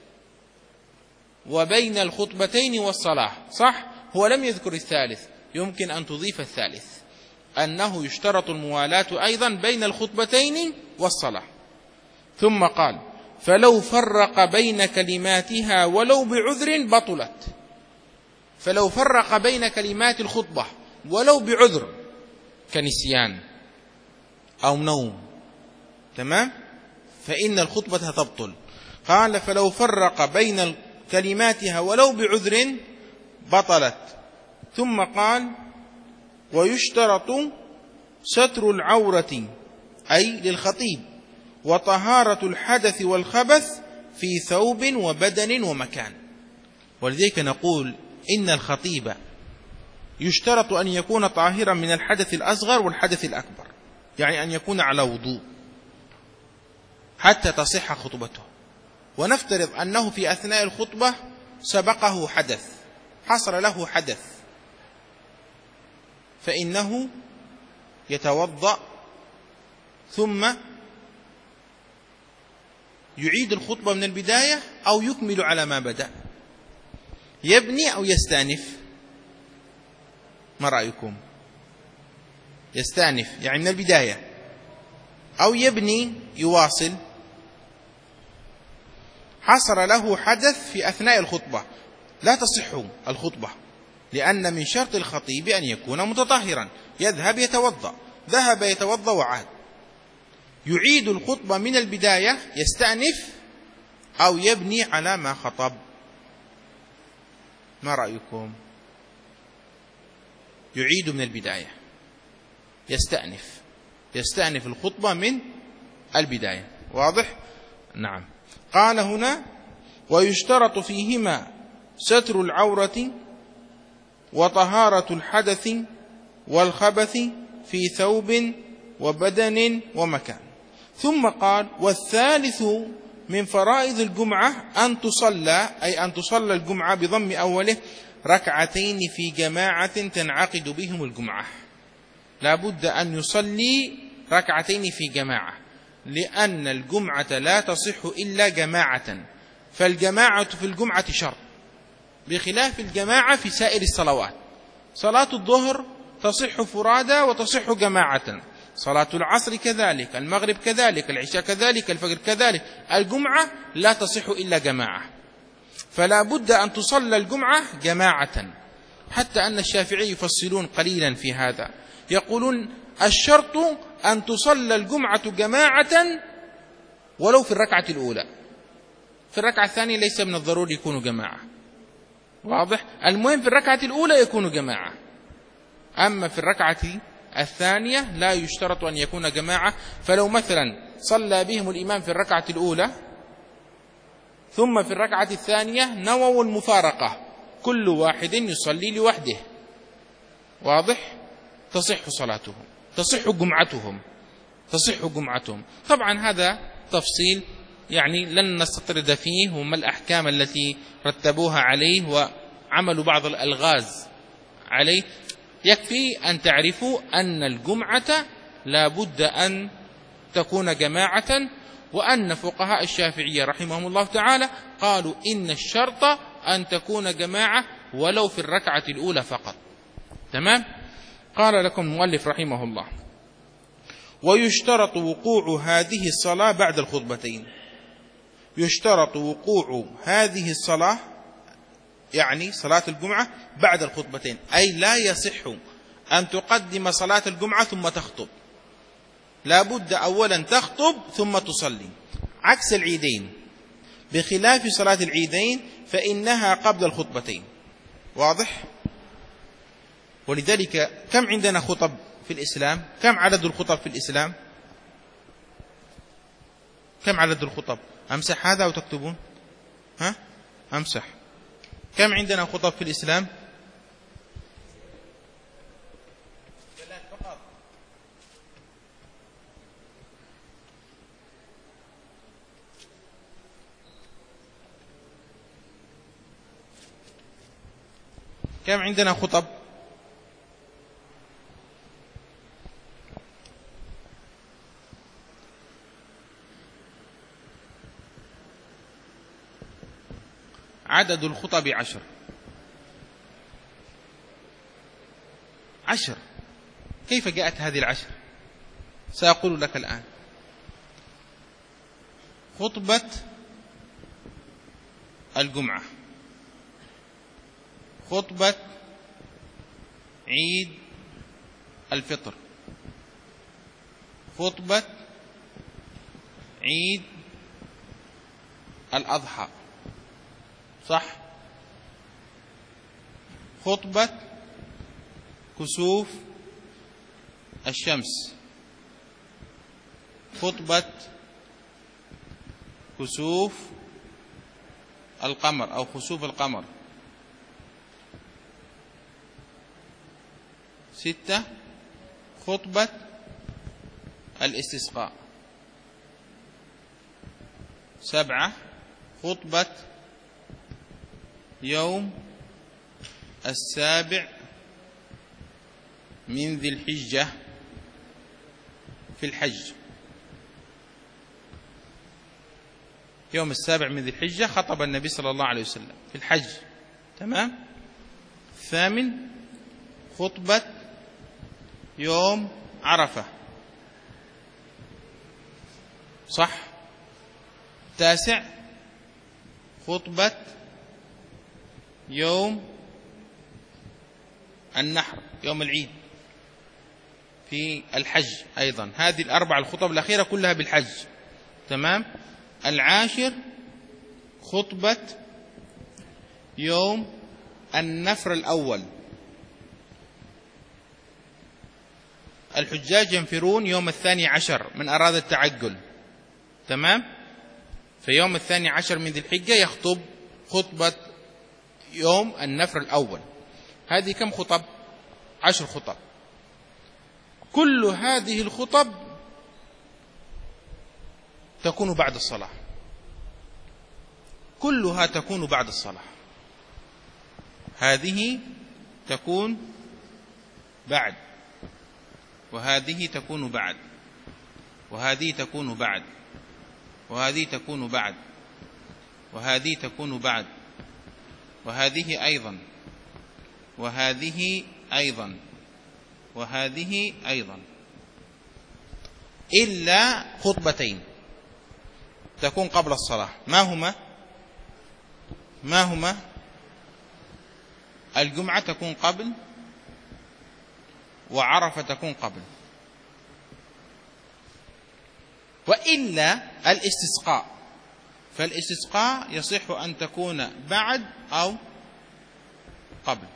وبين الخطبتين والصلاة. صح؟ هو لم يذكر الثالث، يمكن أن تضيف الثالث، أنه يشترط الموالاة أيضا بين الخطبتين والصلاة. ثم قال فلو فرق بين كلماتها ولو بعذر بطلت. فلو فرق بين كلمات الخطبة ولو بعذر كنسيان أو نوم، تمام، فإن الخطبة تبطل. قال فلو فرق بين كلماتها ولو بعذر بطلت. ثم قال ويشترط ستر العورة أي للخطيب، وطهارة الحدث والخبث في ثوب وبدن ومكان. ولذلك نقول إن الخطيب يشترط أن يكون طاهرا من الحدث الأصغر والحدث الأكبر، يعني أن يكون على وضوء حتى تصح خطبته. ونفترض أنه في أثناء الخطبة سبقه حدث، حصل له حدث، فإنه يتوضأ ثم يعيد الخطبة من البداية أو يكمل على ما بدأ، يبني أو يستأنف. ما رأيكم؟ يستأنف يعني من البداية، أو يبني يواصل. حصل له حدث في أثناء الخطبة لا تصح الخطبة، لأن من شرط الخطيب أن يكون متطهرا، يذهب يتوضأ، ذهب يتوضأ وعاد. يعيد الخطبة من البداية، يستأنف أو يبني على ما خطب. ما رأيكم؟ يعيد من البداية، يستأنف يستأنف الخطبة من البداية. واضح؟ نعم. قال هنا ويشترط فيهما ستر العورة وطهارة الحدث والخبث في ثوب وبدن ومكان. ثم قال والثالث من فرائض الجمعة أن تصلى، أي أن تصلى الجمعة بضم أوله ركعتين في جماعة تنعقد بهم الجمعة. لا بد أن يصلي ركعتين في جماعة، لأن الجمعة لا تصح إلا جماعة، فالجماعة في الجمعة شرط، بخلاف الجماعة في سائر الصلوات. صلاة الظهر تصح فرادى وتصح جماعة، صلاة العصر كذلك، المغرب كذلك، العشاء كذلك، الفجر كذلك. الجمعة لا تصح إلا جماعة، فلا بد أن تصلى الجمعة جماعة. حتى أن الشافعي يفصلون قليلا في هذا، يقولون الشرط أن تصلى الجمعة جماعة ولو في الركعة الأولى، في الركعة الثانية ليس من الضروري يكون جماعة. واضح؟ المهم في الركعة الأولى يكون جماعة، أما في الركعة الثانية لا يشترط أن يكون جماعة. فلو مثلا صلى بهم الإمام في الركعة الأولى ثم في الركعة الثانية نووا المفارقة، كل واحد يصلي لوحده، واضح؟ تصح صلاتهم، تصح جمعتهم تصح جمعتهم. طبعا هذا تفصيل يعني لن نستطرد فيه، وما الأحكام التي رتبوها عليه وعملوا بعض الألغاز عليه. يكفي أن تعرفوا أن الجمعة لا بد أن تكون جماعة، وأن فقهاء الشافعية رحمهم الله تعالى قالوا إن الشرط أن تكون جماعة ولو في الركعة الأولى فقط. تمام؟ قال لكم المؤلف رحمه الله ويشترط وقوع هذه الصلاة بعد الخطبتين. يشترط وقوع هذه الصلاة يعني صلاة الجمعة بعد الخطبتين، أي لا يصح أن تقدم صلاة الجمعة ثم تخطب، لا بد أولا تخطب ثم تصلي، عكس العيدين. بخلاف صلاة العيدين فإنها قبل الخطبتين. واضح؟ ولذلك كم عندنا خطب في الإسلام؟ كم عدد الخطب في الإسلام؟ كم عدد الخطب؟ أمسح هذا وتكتبون. ها؟ أمسح. كم عندنا خطب في الإسلام؟ ثلاث فقط. كم عندنا خطب؟ عدد الخطب عشر. عشر. كيف جاءت هذه العشر؟ سأقول لك الآن. خطبة الجمعة، خطبة عيد الفطر، خطبة عيد الأضحى، صح؟ خطبة كسوف الشمس، خطبة كسوف القمر أو خسوف القمر. ستة، خطبة الاستسقاء. سبعة، خطبة يوم السابع من ذي الحجة في الحج. يوم السابع من ذي الحجة خطب النبي صلى الله عليه وسلم في الحج، تمام. الثامن، خطبة يوم عرفة، صح. التاسع، خطبة يوم النحر، يوم العيد في الحج أيضا. هذه الأربع الخطب الأخيرة كلها بالحج، تمام. العاشر، خطبة يوم النفر الأول. الحجاج ينفرون يوم الثاني عشر من أراد التعجل، تمام. في يوم الثاني عشر من ذي الحجة يخطب خطبة يوم النفر الأول. هذه كم خطب؟ عشر خطب. كل هذه الخطب تكون بعد الصلاة، كلها تكون بعد الصلاة. هذه تكون بعد، وهذه تكون بعد، وهذه تكون بعد، وهذه تكون بعد، وهذه تكون بعد، وهذه أيضا، وهذه أيضا، وهذه أيضا، إلا خطبتين تكون قبل الصلاة. ما هما؟ ما هما؟ الجمعة تكون قبل، وعرفة تكون قبل، وإلا الاستسقاء، فالاستسقاء يصح أن تكون بعد أو قبل.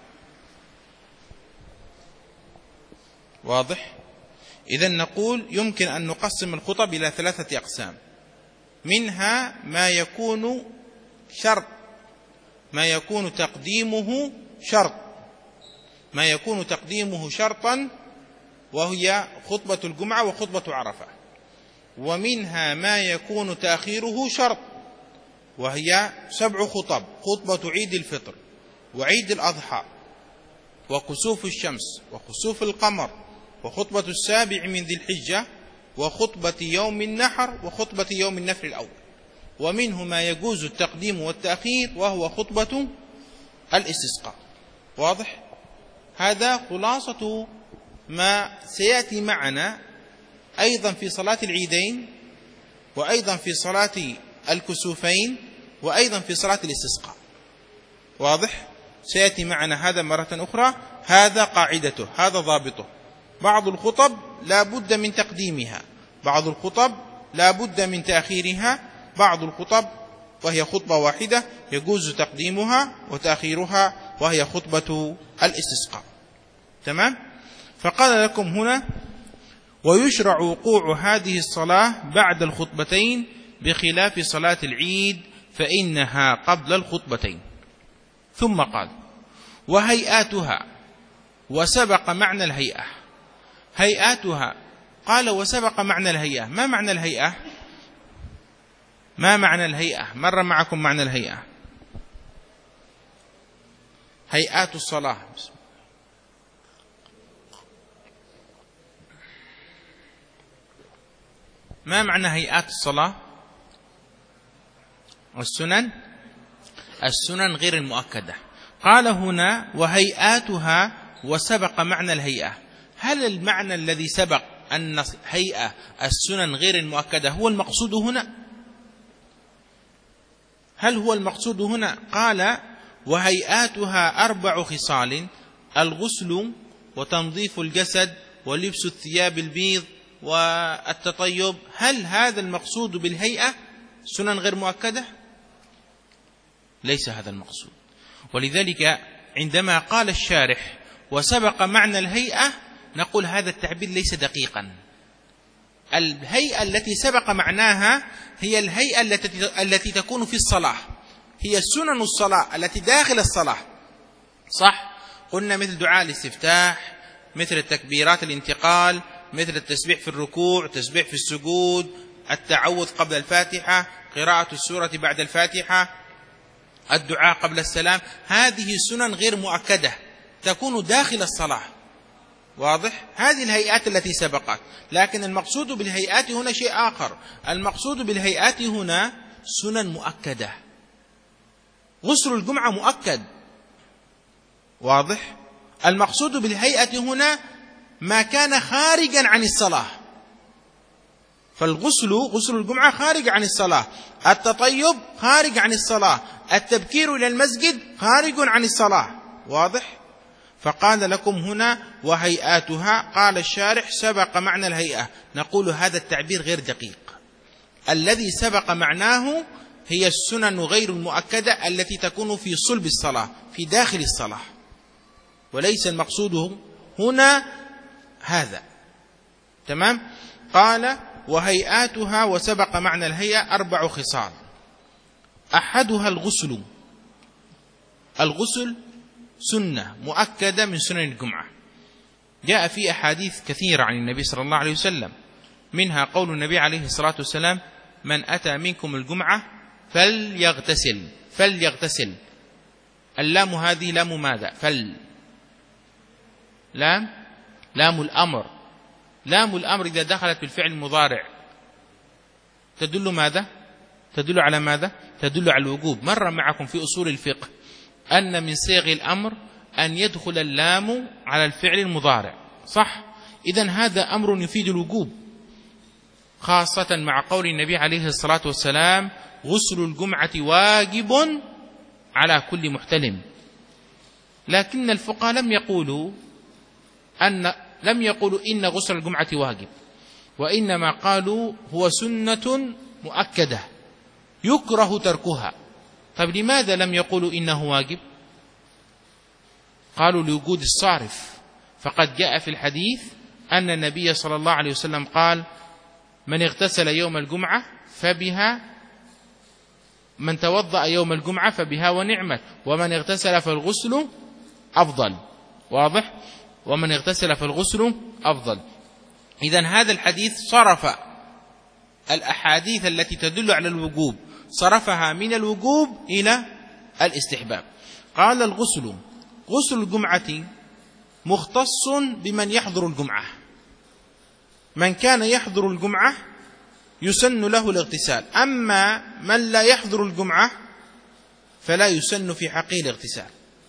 واضح؟ إذن نقول يمكن أن نقسم الخطب إلى ثلاثة أقسام، منها ما يكون شرط، ما يكون تقديمه شرط، ما يكون تقديمه شرطا، وهي خطبة الجمعة وخطبة عرفة. ومنها ما يكون تأخيره شرط، وهي سبع خطب: خطبة عيد الفطر، وعيد الأضحى، وكسوف الشمس، وخسوف القمر، وخطبة السابع من ذي الحجة، وخطبة يوم النحر، وخطبة يوم النفر الأول. ومنه ما يجوز التقديم والتأخير، وهو خطبة الاستسقاء. واضح؟ هذا خلاصة ما سيأتي معنا أيضا في صلاة العيدين، وأيضا في صلاة الكسوفين، وأيضا في صلاة الاستسقاء. واضح؟ سيأتي معنا هذا مرة أخرى. هذا قاعدته، هذا ضابطه. بعض الخطب لا بد من تقديمها، بعض الخطب لا بد من تأخيرها، بعض الخطب وهي خطبة واحدة يجوز تقديمها وتأخيرها، وهي خطبة الاستسقاء. تمام؟ فقال لكم هنا: ويشرع وقوع هذه الصلاة بعد الخطبتين بخلاف صلاة العيد فإنها قبل الخطبتين. ثم قال: وهيئاتها، وسبق معنى الهيئة. هيئاتها، قال وسبق معنى الهيئة. ما معنى الهيئة؟ ما معنى الهيئة؟ مر معكم معنى الهيئة. هيئات الصلاة. ما معنى هيئات الصلاة؟ السنن، السنن غير المؤكدة. قال هنا: وهيئاتها وسبق معنى الهيئة. هل المعنى الذي سبق أن هيئة السنن غير المؤكدة هو المقصود هنا؟ هل هو المقصود هنا؟ قال: وهيئاتها أربع خصال: الغسل وتنظيف الجسد ولبس الثياب البيض والتطيب. هل هذا المقصود بالهيئة سنن غير مؤكدة؟ ليس هذا المقصود. ولذلك عندما قال الشارح وسبق معنى الهيئة نقول هذا التعبير ليس دقيقا. الهيئة التي سبق معناها هي الهيئة التي التي تكون في الصلاة، هي سنن الصلاة التي داخل الصلاة، صح؟ قلنا مثل دعاء الاستفتاح، مثل التكبيرات الانتقال، مثل التسبيح في الركوع، التسبيح في السجود، التعوذ قبل الفاتحة، قراءة السورة بعد الفاتحة، الدعاء قبل السلام. هذه سنن غير مؤكدة تكون داخل الصلاة، واضح؟ هذه الهيئات التي سبقت. لكن المقصود بالهيئات هنا شيء آخر. المقصود بالهيئات هنا سنن مؤكدة. غسل الجمعة مؤكد، واضح؟ المقصود بالهيئة هنا ما كان خارجا عن الصلاة. فالغسل غسل الجمعة خارج عن الصلاة، التطيب خارج عن الصلاة، التبكير إلى المسجد خارج عن الصلاة، واضح؟ فقال لكم هنا وهيئاتها. قال الشارح سبق معنى الهيئة، نقول هذا التعبير غير دقيق. الذي سبق معناه هي السنن غير المؤكدة التي تكون في صلب الصلاة، في داخل الصلاة، وليس المقصود هنا هذا. تمام؟ قال وهيئاتها وسبق معنى الهيئة أربع خصال: أحدها الغسل. الغسل سنة مؤكدة من سنن الجمعة، جاء في أحاديث كثيرة عن النبي صلى الله عليه وسلم، منها قول النبي عليه الصلاة والسلام: من أتى منكم الجمعة فليغتسل. فليغتسل، اللام هذه لام ماذا؟ فل، لام لام الأمر. لام الأمر إذا دخلت بالفعل المضارع تدل ماذا؟ تدل على ماذا؟ تدل على الوجوب. مر معكم في أصول الفقه أن من صيغ الأمر أن يدخل اللام على الفعل المضارع، صح؟ إذن هذا أمر يفيد الوجوب، خاصة مع قول النبي عليه الصلاة والسلام: غسل الجمعة واجب على كل محتلم. لكن الفقهاء لم يقولوا أن لم يقولوا إن غسل الجمعة واجب، وإنما قالوا هو سنة مؤكدة يكره تركها. طيب لماذا لم يقولوا إنه واجب؟ قالوا لوجود الصارف، فقد جاء في الحديث أن النبي صلى الله عليه وسلم قال: من اغتسل يوم الجمعة فبها، من توضأ يوم الجمعة فبها ونعمت، ومن اغتسل فالغسل أفضل، واضح؟ ومن اغتسل فالغسل أفضل. إذن هذا الحديث صرف الأحاديث التي تدل على الوجوب، صرفها من الوجوب إلى الاستحباب. قال الغسل، غسل الجمعة مختص بمن يحضر الجمعة. من كان يحضر الجمعة يسن له الاغتسال، أما من لا يحضر الجمعة فلا يسن في حقه الاغتسال.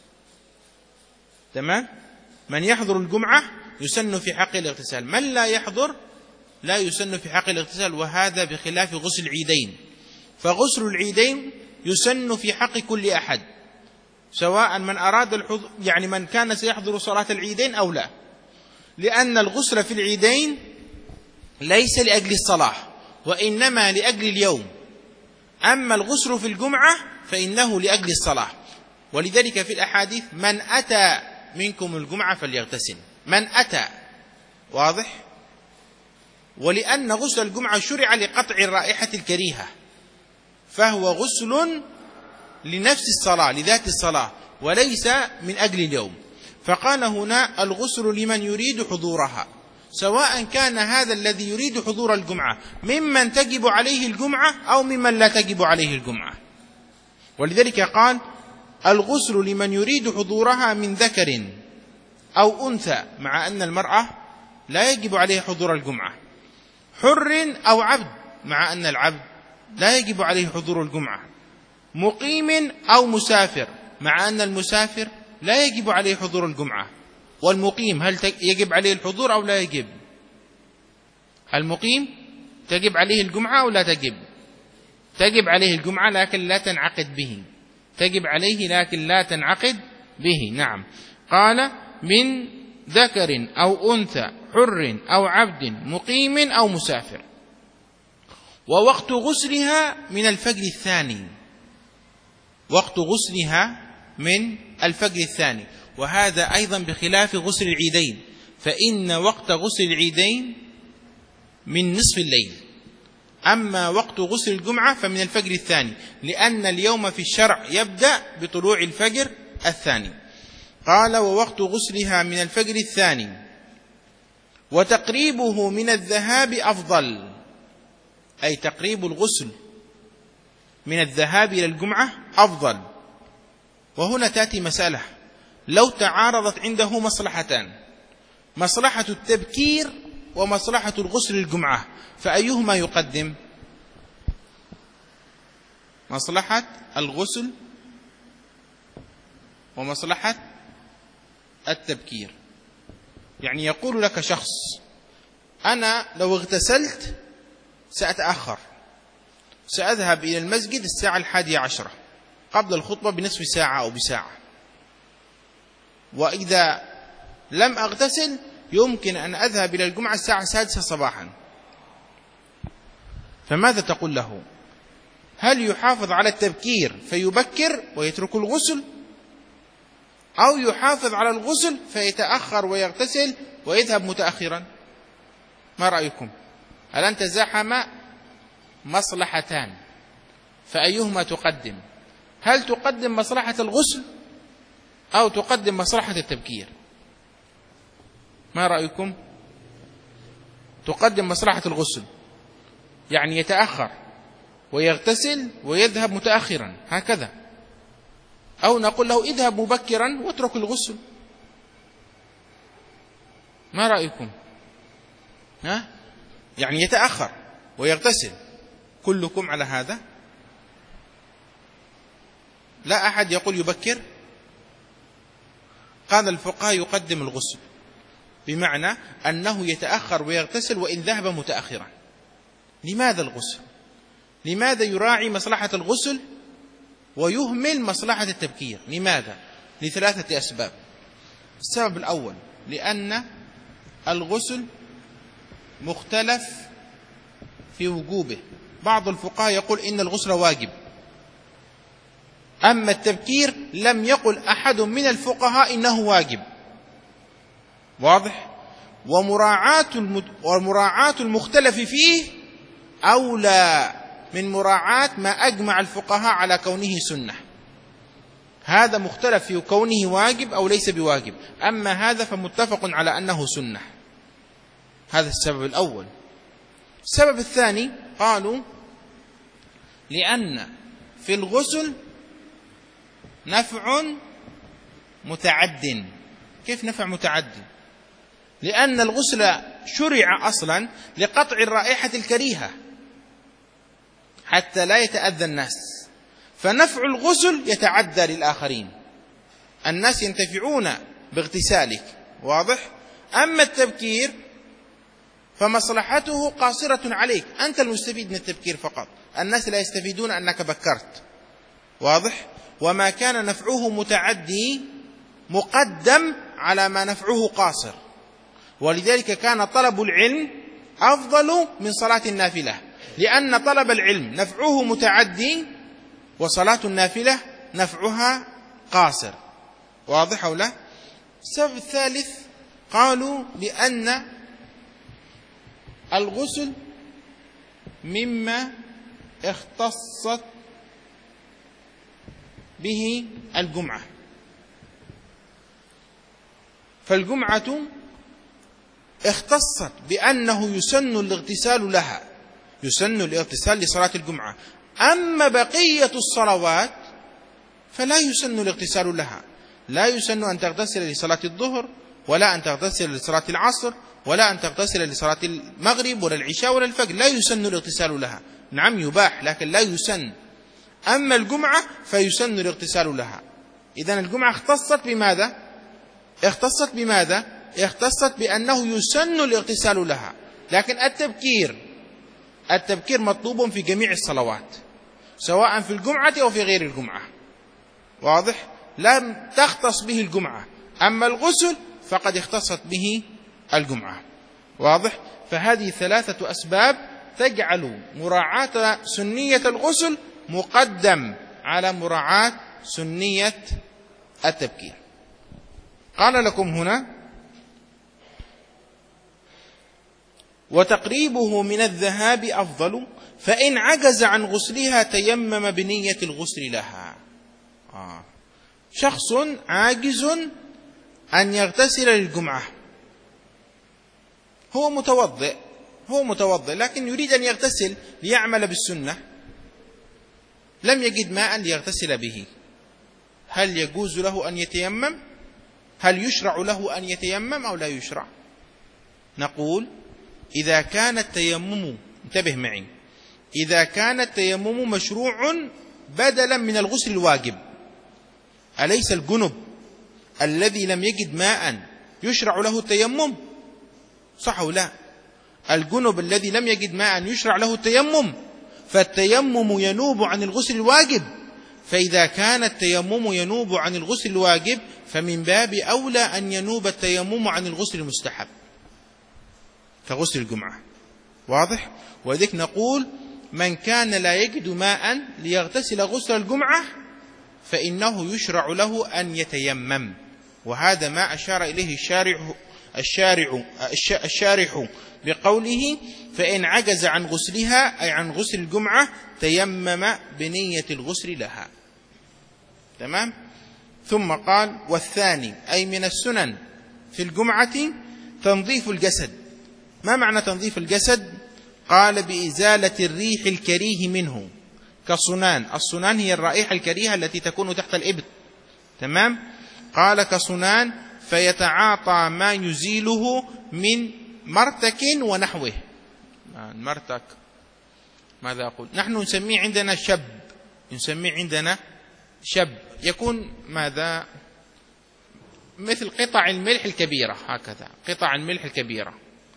تمام؟ من يحضر الجمعة يسن في حقه الاغتسال، من لا يحضر لا يسن في حقه الاغتسال. وهذا بخلاف غسل العيدين، فغسل العيدين يسن في حق كل أحد، سواء من أراد الحضور، يعني من كان سيحضر صلاة العيدين أو لا، لأن الغسل في العيدين ليس لأجل الصلاة وإنما لأجل اليوم، أما الغسل في الجمعة فإنه لأجل الصلاة. ولذلك في الأحاديث: من أتى منكم الجمعة فليغتسل، من أتى، واضح؟ ولأن غسل الجمعة شرع لقطع الرائحة الكريهة، فهو غسل لنفس الصلاة، لذات الصلاة، وليس من أجل اليوم. فقال هنا: الغسل لمن يريد حضورها، سواء كان هذا الذي يريد حضور الجمعة ممن تجب عليه الجمعة أو ممن لا تجب عليه الجمعة. ولذلك قال: الغسل لمن يريد حضورها من ذكر أو أنثى، مع أن المرأة لا يجب عليه حضور الجمعة، حر أو عبد، مع أن العبد لا يجب عليه حضور الجمعة، مقيم أو مسافر، مع أن المسافر لا يجب عليه حضور الجمعة. والمقيم هل يجب عليه الحضور أو لا يجب؟ المقيم تجب عليه الجمعة أو لا تجب؟ تجب عليه الجمعة لكن لا تنعقد به. تجب عليه لكن لا تنعقد به. نعم. قال من ذكر أو أنثى حر أو عبد مقيم أو مسافر. ووقت غسلها من الفجر الثاني، وقت غسلها من الفجر الثاني، وهذا أيضا بخلاف غسل العيدين، فإن وقت غسل العيدين من نصف الليل، أما وقت غسل الجمعة فمن الفجر الثاني، لأن اليوم في الشرع يبدأ بطلوع الفجر الثاني. قال ووقت غسلها من الفجر الثاني وتقريبه من الذهاب أفضل، أي تقريب الغسل من الذهاب إلى الجمعة أفضل. وهنا تأتي مسألة، لو تعارضت عنده مصلحتان، مصلحة التبكير ومصلحة الغسل الجمعة، فأيهما يقدم؟ مصلحة الغسل ومصلحة التبكير. يعني يقول لك شخص أنا لو اغتسلت سأتأخر، سأذهب إلى المسجد الساعة الحادية عشرة قبل الخطبة بنصف ساعة أو بساعة، وإذا لم أغتسل يمكن أن أذهب إلى الجمعة الساعة السادسة صباحا، فماذا تقول له؟ هل يحافظ على التبكير فيبكر ويترك الغسل، أو يحافظ على الغسل فيتأخر ويغتسل ويذهب متأخرا؟ ما رأيكم؟ هل أنت زاحم مصلحتان فأيهما تقدم؟ هل تقدم مصلحة الغسل أو تقدم مصلحة التبكير؟ ما رأيكم؟ تقدم مصلحة الغسل، يعني يتأخر ويغتسل ويذهب متأخرا هكذا، أو نقول له اذهب مبكرا واترك الغسل. ما رأيكم؟ ها؟ يعني يتأخر ويغتسل، كلكم على هذا؟ لا أحد يقول يبكر. قال الفقهاء يقدم الغسل، بمعنى أنه يتأخر ويغتسل وإن ذهب متأخرا. لماذا الغسل؟ لماذا يراعي مصلحة الغسل ويهمل مصلحة التبكير؟ لماذا؟ لثلاثة أسباب. السبب الأول لأن الغسل مختلف في وجوبه، بعض الفقهاء يقول إن الغسل واجب، أما التبكير لم يقل أحد من الفقهاء إنه واجب. واضح؟ ومراعاة ومراعاة المختلف فيه أولى من مراعاة ما أجمع الفقهاء على كونه سنة. هذا مختلف في كونه واجب أو ليس بواجب، أما هذا فمتفق على أنه سنة. هذا السبب الأول. السبب الثاني قالوا لأن في الغسل نفع متعد. كيف نفع متعد؟ لأن الغسل شرع أصلا لقطع الرائحة الكريهة حتى لا يتأذى الناس، فنفع الغسل يتعدى للآخرين، الناس ينتفعون باغتسالك. واضح؟ أما التبكير فمصلحته قاصرة عليك، أنت المستفيد من التبكير فقط، الناس لا يستفيدون أنك بكرت. واضح؟ وما كان نفعه متعدي مقدم على ما نفعه قاصر، ولذلك كان طلب العلم أفضل من صلاة النافلة، لأن طلب العلم نفعه متعدي وصلاة النافلة نفعها قاصر. واضح أو لا؟ السبب الثالث قالوا لأن الغسل مما اختصت به الجمعة، فالجمعة اختصت بأنه يسن الاغتسال لها، يسن الاغتسال لصلاة الجمعة، أما بقية الصلوات فلا يسن الاغتسال لها، لا يسن أن تغتسل لصلاة الظهر، ولا أن تغتسل لصلاة العصر، ولا أن تغتسل لصلاة المغرب ولا العشاء ولا الفجر، لا يسن الاغتسال لها. نعم يباح لكن لا يسن. أما الجمعة فيسن الاغتسال لها. إذن الجمعة اختصت بماذا؟ اختصت بماذا؟ اختصت بأنه يسن الاغتسال لها. لكن التبكير التبكير مطلوب في جميع الصلوات، سواء في الجمعة أو في غير الجمعة. واضح؟ لم تختص به الجمعة، أما الغسل فقد اختصت به الجمعة، واضح؟ فهذه ثلاثة أسباب تجعل مراعاة سنية الغسل مقدم على مراعاة سنية التبكير. قال لكم هنا: وتقريبه من الذهاب أفضل، فإن عجز عن غسلها تيمم بنية الغسل لها. آه. شخص عاجز أن يغتسل للجمعة، هو متوضئ هو متوضئ لكن يريد أن يغتسل ليعمل بالسنة، لم يجد ماء ليغتسل به، هل يجوز له أن يتيمم؟ هل يشرع له أن يتيمم أو لا يشرع؟ نقول: إذا كان التيمم، انتبه معي، إذا كان التيمم مشروع بدلا من الغسل الواجب، أليس الجنب الذي لم يجد ماء يشرع له التيمم؟ صح أو لا؟ الجنب الذي لم يجد ماء يشرع له التيمم، فالتيمم ينوب عن الغسل الواجب، فإذا كان التيمم ينوب عن الغسل الواجب فمن باب أولى أن ينوب التيمم عن الغسل المستحب كغسل الجمعة، واضح؟ ولذلك نقول: من كان لا يجد ماء ليغتسل غسل الجمعة فإنه يشرع له أن يتيمم، وهذا ما أشار إليه الشارع الشارع الشارح بقوله: فإن عجز عن غسلها، أي عن غسل الجمعة، تيمم بنية الغسل لها. تمام؟ ثم قال: والثاني، أي من السنن في الجمعة، تنظيف الجسد. ما معنى تنظيف الجسد؟ قال: بإزالة الريح الكريه منه، كصنان. الصنان هي الرائحة الكريهة التي تكون تحت الإبط. تمام؟ قال: كصنان، فيتعاطى ما يزيله من مرتك ونحوه. المرتك ماذا أقول؟ نحن نسميه عندنا شب، نسميه عندنا شب، يكون ماذا؟ مثل قطع الملح الكبيرة، هكذا قطع الملح الكبيرة.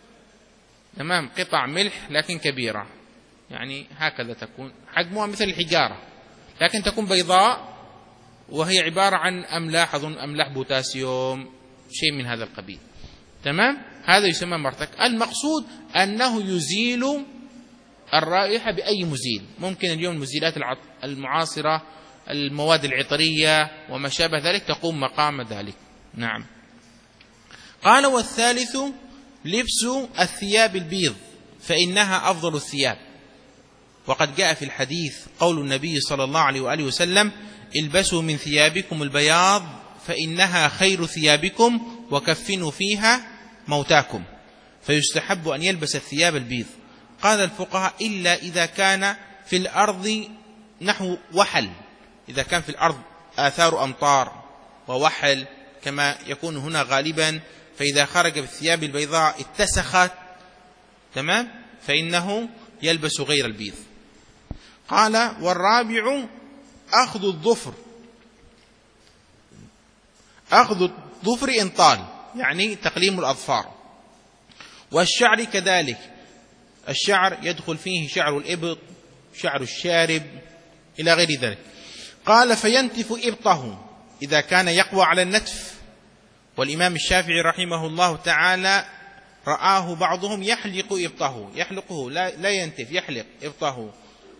تمام؟ قطع ملح لكن كبيرة، يعني هكذا تكون حجمها مثل الحجارة، لكن تكون بيضاء، وهي عبارة عن أملاح، أظن أملاح بوتاسيوم، شيء من هذا القبيل. تمام؟ هذا يسمى مرتك. المقصود أنه يزيل الرائحة بأي مزيل، ممكن اليوم المزيلات المعاصرة المواد العطرية وما شابه ذلك تقوم مقام ذلك. نعم. قال: والثالث لبس الثياب البيض، فإنها أفضل الثياب، وقد جاء في الحديث قول النبي صلى الله عليه وآله وسلم: البسوا من ثيابكم البياض فإنها خير ثيابكم وكفنوا فيها موتاكم، فيستحب أن يلبس الثياب البيض. قال الفقهاء: إلا إذا كان في الأرض نحو وحل، إذا كان في الأرض آثار أمطار ووحل كما يكون هنا غالبا، فإذا خرج بالثياب البيضاء اتسخت، تمام، فإنه يلبس غير البيض. قال: والرابع أخذ الظفر، أخذ الظفر إن طال، يعني تقليم الأظفار، والشعر كذلك، الشعر يدخل فيه شعر الإبط، شعر الشارب، إلى غير ذلك. قال: فينتف إبطه إذا كان يقوى على النتف. والإمام الشافعي رحمه الله تعالى رآه بعضهم يحلق إبطه، يحلقه لا, لا ينتف، يحلق إبطه،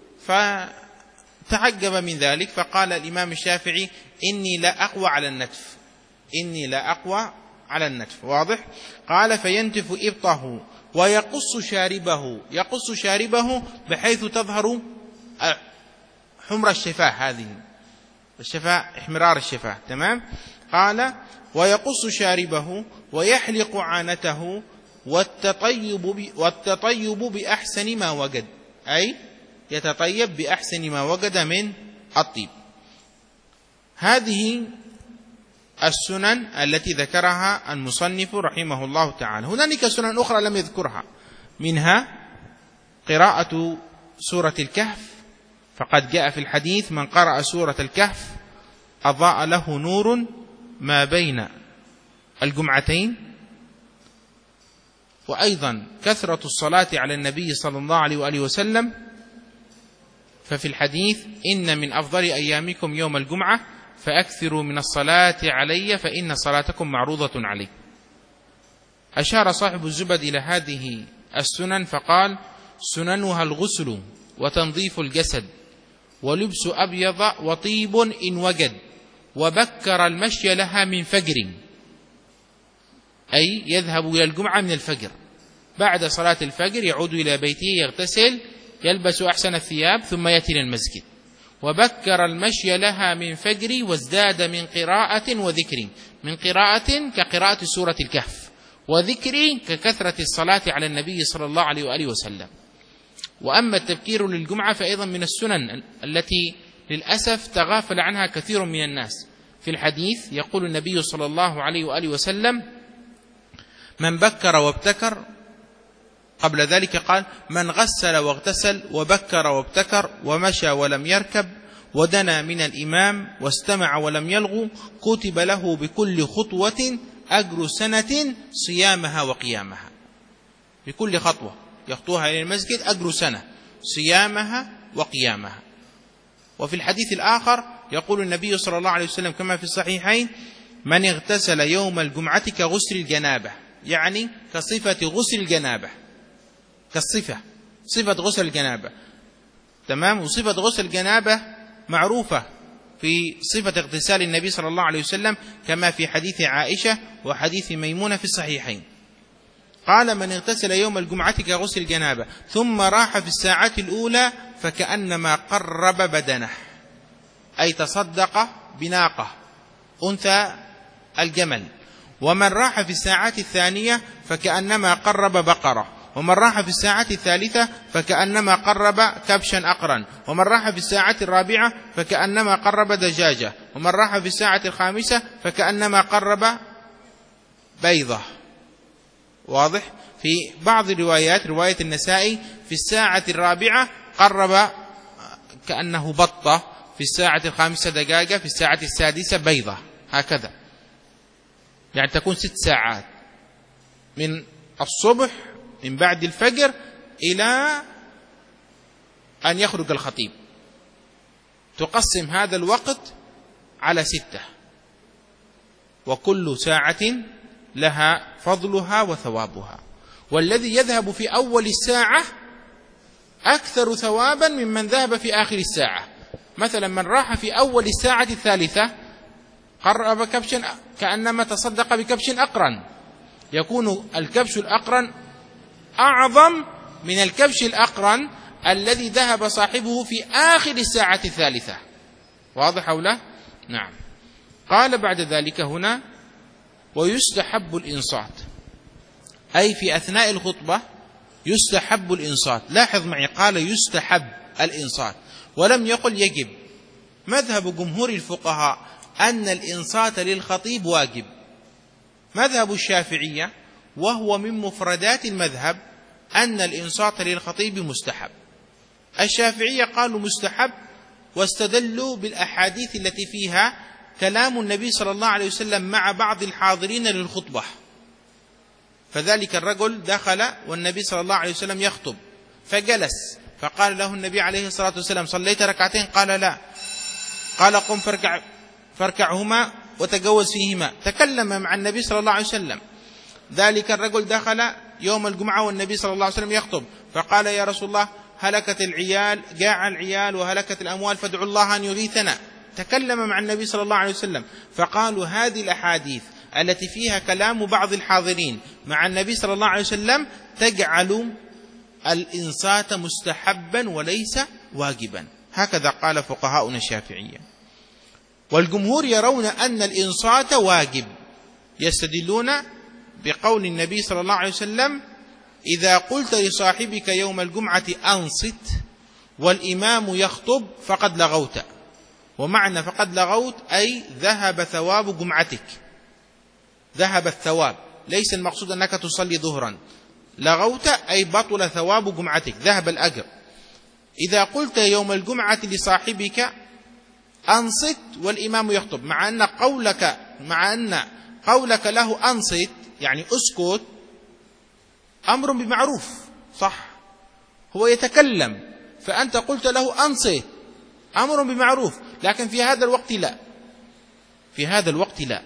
فتعجب من ذلك، فقال الإمام الشافعي: إني لا أقوى على النتف، إني لا أقوى على النتف، واضح؟ قال: فينتف إبطه ويقص شاربه، يقص شاربه بحيث تظهر حمر الشفاه، هذه الشفاه، احمرار الشفاه. تمام؟ قال: ويقص شاربه ويحلق عانته والتطيب, والتطيب بأحسن ما وجد، أي يتطيب بأحسن ما وجد من الطيب. هذه السنن التي ذكرها المصنف رحمه الله تعالى. هنالك سنن أخرى لم يذكرها، منها قراءة سورة الكهف، فقد جاء في الحديث: من قرأ سورة الكهف أضاء له نور ما بين الجمعتين. وأيضا كثرة الصلاة على النبي صلى الله عليه وآله وسلم، ففي الحديث: إن من أفضل أيامكم يوم الجمعة، فأكثروا من الصلاة علي فإن صلاتكم معروضة علي. أشار صاحب الزبد إلى هذه السنن فقال: سننها الغسل وتنظيف الجسد ولبس أبيض وطيب إن وجد وبكر المشي لها من فجر، أي يذهب إلى الجمعة من الفجر، بعد صلاة الفجر يعود إلى بيته يغتسل يلبس أحسن الثياب ثم يأتي إلى المسجد. وبكر المشي لها من فجر وازداد من قراءة وذكر، من قراءة كقراءة سورة الكهف، وذكر ككثرة الصلاة على النبي صلى الله عليه وآله وسلم. وأما التبكير للجمعة فأيضا من السنن التي للأسف تغافل عنها كثير من الناس. في الحديث يقول النبي صلى الله عليه وآله وسلم: من بكر وابتكر، قبل ذلك قال: من غسل واغتسل وبكر وابتكر ومشى ولم يركب ودنا من الإمام واستمع ولم يلغو كتب له بكل خطوة أجر سنة صيامها وقيامها. بكل خطوة يخطوها إلى المسجد أجر سنة صيامها وقيامها. وفي الحديث الآخر يقول النبي صلى الله عليه وسلم كما في الصحيحين: من اغتسل يوم الجمعة كغسل الجنابة، يعني كصفة غسل الجنابة، كالصفة صفة غسل الجنابة. تمام. وصفة غسل الجنابة معروفة في صفة اغتسال النبي صلى الله عليه وسلم كما في حديث عائشة وحديث ميمونة في الصحيحين. قال: من اغتسل يوم الجمعة كغسل الجنابة ثم راح في الساعة الأولى فكأنما قرب بدنه، أي تصدق بناقة أنثى الجمل. ومن راح في الساعة الثانية فكأنما قرب بقرة. ومن راح في الساعة الثالثة فكأنما قرب كبشا أقرا. ومن راح في الساعة الرابعة فكأنما قرب دجاجة. ومن راح في الساعة الخامسة فكأنما قرب بيضة. واضح؟ في بعض الروايات، رواية النسائي، في الساعة الرابعة قرب كأنه بطة، في الساعة الخامسة دجاجة، في الساعة السادسة بيضة، هكذا. يعني تكون ست ساعات من الصبح من بعد الفجر إلى أن يخرج الخطيب، تقسم هذا الوقت على ستة، وكل ساعة لها فضلها وثوابها. والذي يذهب في أول الساعة أكثر ثوابا ممن ذهب في آخر الساعة. مثلا من راح في أول الساعة الثالثة قرب كبشا كأنما تصدق بكبش أقرن، يكون الكبش الأقرن أعظم من الكبش الأقرن الذي ذهب صاحبه في آخر الساعة الثالثة. واضح أو لا؟ نعم. قال بعد ذلك هنا: ويستحب الإنصات، أي في أثناء الخطبة يستحب الإنصات. لاحظ معي، قال يستحب الإنصات ولم يقل يجب. مذهب جمهور الفقهاء أن الإنصات للخطيب واجب. مذهب الشافعية وهو من مفردات المذهب أن الإنصات للخطيب مستحب. الشافعية قالوا مستحب واستدلوا بالأحاديث التي فيها كلام النبي صلى الله عليه وسلم مع بعض الحاضرين للخطبة. فذلك الرجل دخل والنبي صلى الله عليه وسلم يخطب فجلس، فقال له النبي عليه الصلاة والسلام: صليت ركعتين؟ قال لا. قال: قم فاركع فاركعهما وتجوز فيهما. تكلم مع النبي صلى الله عليه وسلم. ذلك الرجل دخل يوم الجمعة والنبي صلى الله عليه وسلم يخطب، فقال: يا رسول الله، هلكت العيال، جاع العيال وهلكت الأموال، فادعوا الله أن يغيثنا. تكلم مع النبي صلى الله عليه وسلم. فقالوا: هذه الأحاديث التي فيها كلام بعض الحاضرين مع النبي صلى الله عليه وسلم تجعل الإنصات مستحبا وليس واجبا. هكذا قال فقهاؤنا الشافعية. والجمهور يرون أن الإنصات واجب، يستدلون بقول النبي صلى الله عليه وسلم: إذا قلت لصاحبك يوم الجمعة أنصت والإمام يخطب فقد لغوت. ومعنى فقد لغوت أي ذهب ثواب جمعتك، ذهب الثواب، ليس المقصود أنك تصلي ظهرا. لغوت أي بطل ثواب جمعتك، ذهب الأجر. إذا قلت يوم الجمعة لصاحبك أنصت والإمام يخطب، مع أن قولك مع أن قولك له أنصت يعني أسكت أمر بمعروف، صح؟ هو يتكلم فأنت قلت له أنصت، أمر بمعروف، لكن في هذا الوقت لا. في هذا الوقت لا.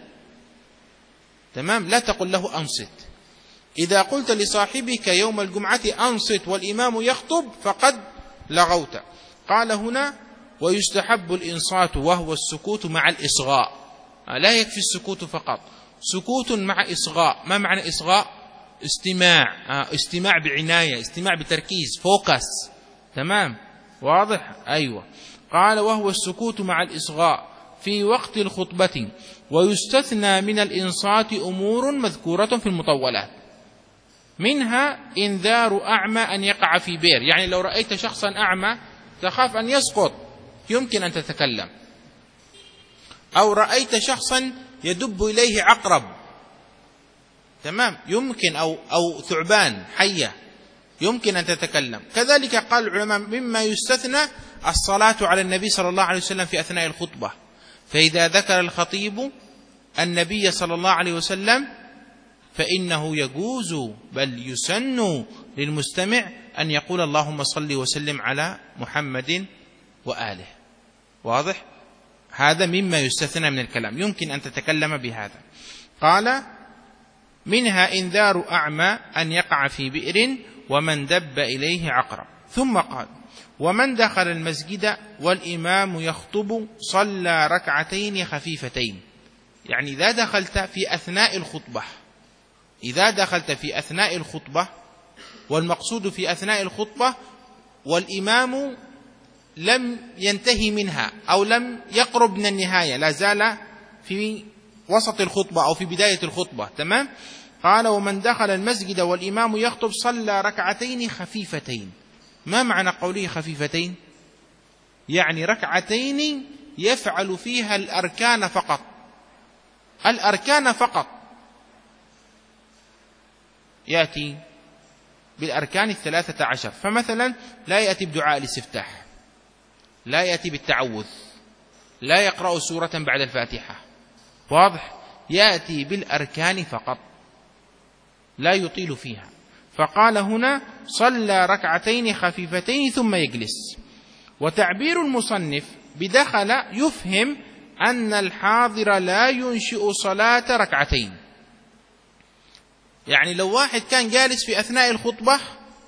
تمام، لا تقل له أنصت. إذا قلت لصاحبك يوم الجمعة أنصت والإمام يخطب فقد لغوت. قال هنا: ويستحب الإنصات وهو السكوت مع الإصغاء. لا يكفي السكوت فقط، سكوت مع إصغاء. ما معنى إصغاء؟ استماع، استماع بعناية، استماع بتركيز، فوكس. تمام، واضح؟ أيوة. قال: وهو السكوت مع الإصغاء في وقت الخطبة. ويستثنى من الإنصات أمور مذكورة في المطولات، منها إنذار أعمى أن يقع في بئر. يعني لو رأيت شخصا أعمى تخاف أن يسقط يمكن أن تتكلم، أو رأيت شخصا يدب إليه عقرب، تمام، يمكن، أو, أو ثعبان حية، يمكن أن تتكلم. كذلك قال العلماء مما يستثنى الصلاة على النبي صلى الله عليه وسلم في أثناء الخطبة. فإذا ذكر الخطيب النبي صلى الله عليه وسلم فإنه يجوز بل يسن للمستمع أن يقول اللهم صل وسلم على محمد وآله. واضح؟ هذا مما يستثنى من الكلام، يمكن أن تتكلم بهذا. قال: منها إنذار أعمى أن يقع في بئر ومن دب إليه عقرب. ثم قال: ومن دخل المسجد والإمام يخطب صلى ركعتين خفيفتين. يعني إذا دخلت في أثناء الخطبة، إذا دخلت في أثناء الخطبة، والمقصود في أثناء الخطبة والإمام لم ينتهي منها أو لم يقرب من النهاية، لا زال في وسط الخطبة أو في بداية الخطبة. تمام. قال: ومن دخل المسجد والإمام يخطب صلى ركعتين خفيفتين. ما معنى قوله خفيفتين؟ يعني ركعتين يفعل فيها الأركان فقط، الأركان فقط، يأتي بالأركان الثلاثة عشر. فمثلا لا يأتي بدعاء الاستفتاح، لا يأتي بالتعوذ، لا يقرأ سورة بعد الفاتحة. واضح؟ يأتي بالأركان فقط، لا يطيل فيها. فقال هنا: صلى ركعتين خفيفتين ثم يجلس. وتعبير المصنف بدخل يفهم أن الحاضر لا ينشئ صلاة ركعتين. يعني لو واحد كان جالس في أثناء الخطبة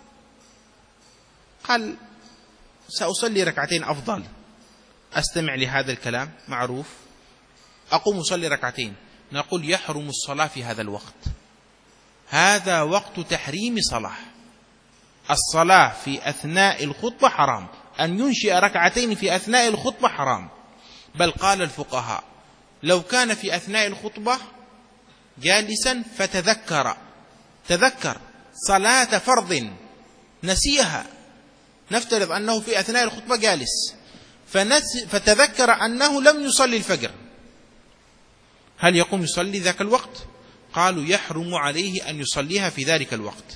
قال سأصلي ركعتين أفضل، أستمع لهذا الكلام معروف، أقوم أصلي ركعتين، نقول يحرم الصلاة في هذا الوقت. هذا وقت تحريم صلاة. الصلاة في أثناء الخطبة حرام، أن ينشئ ركعتين في أثناء الخطبة حرام. بل قال الفقهاء لو كان في أثناء الخطبة جالسا فتذكر تذكر صلاة فرض نسيها، نفترض أنه في أثناء الخطبة جالس فتذكر أنه لم يصلي الفجر، هل يقوم يصلي ذاك الوقت؟ قالوا يحرم عليه أن يصليها في ذلك الوقت.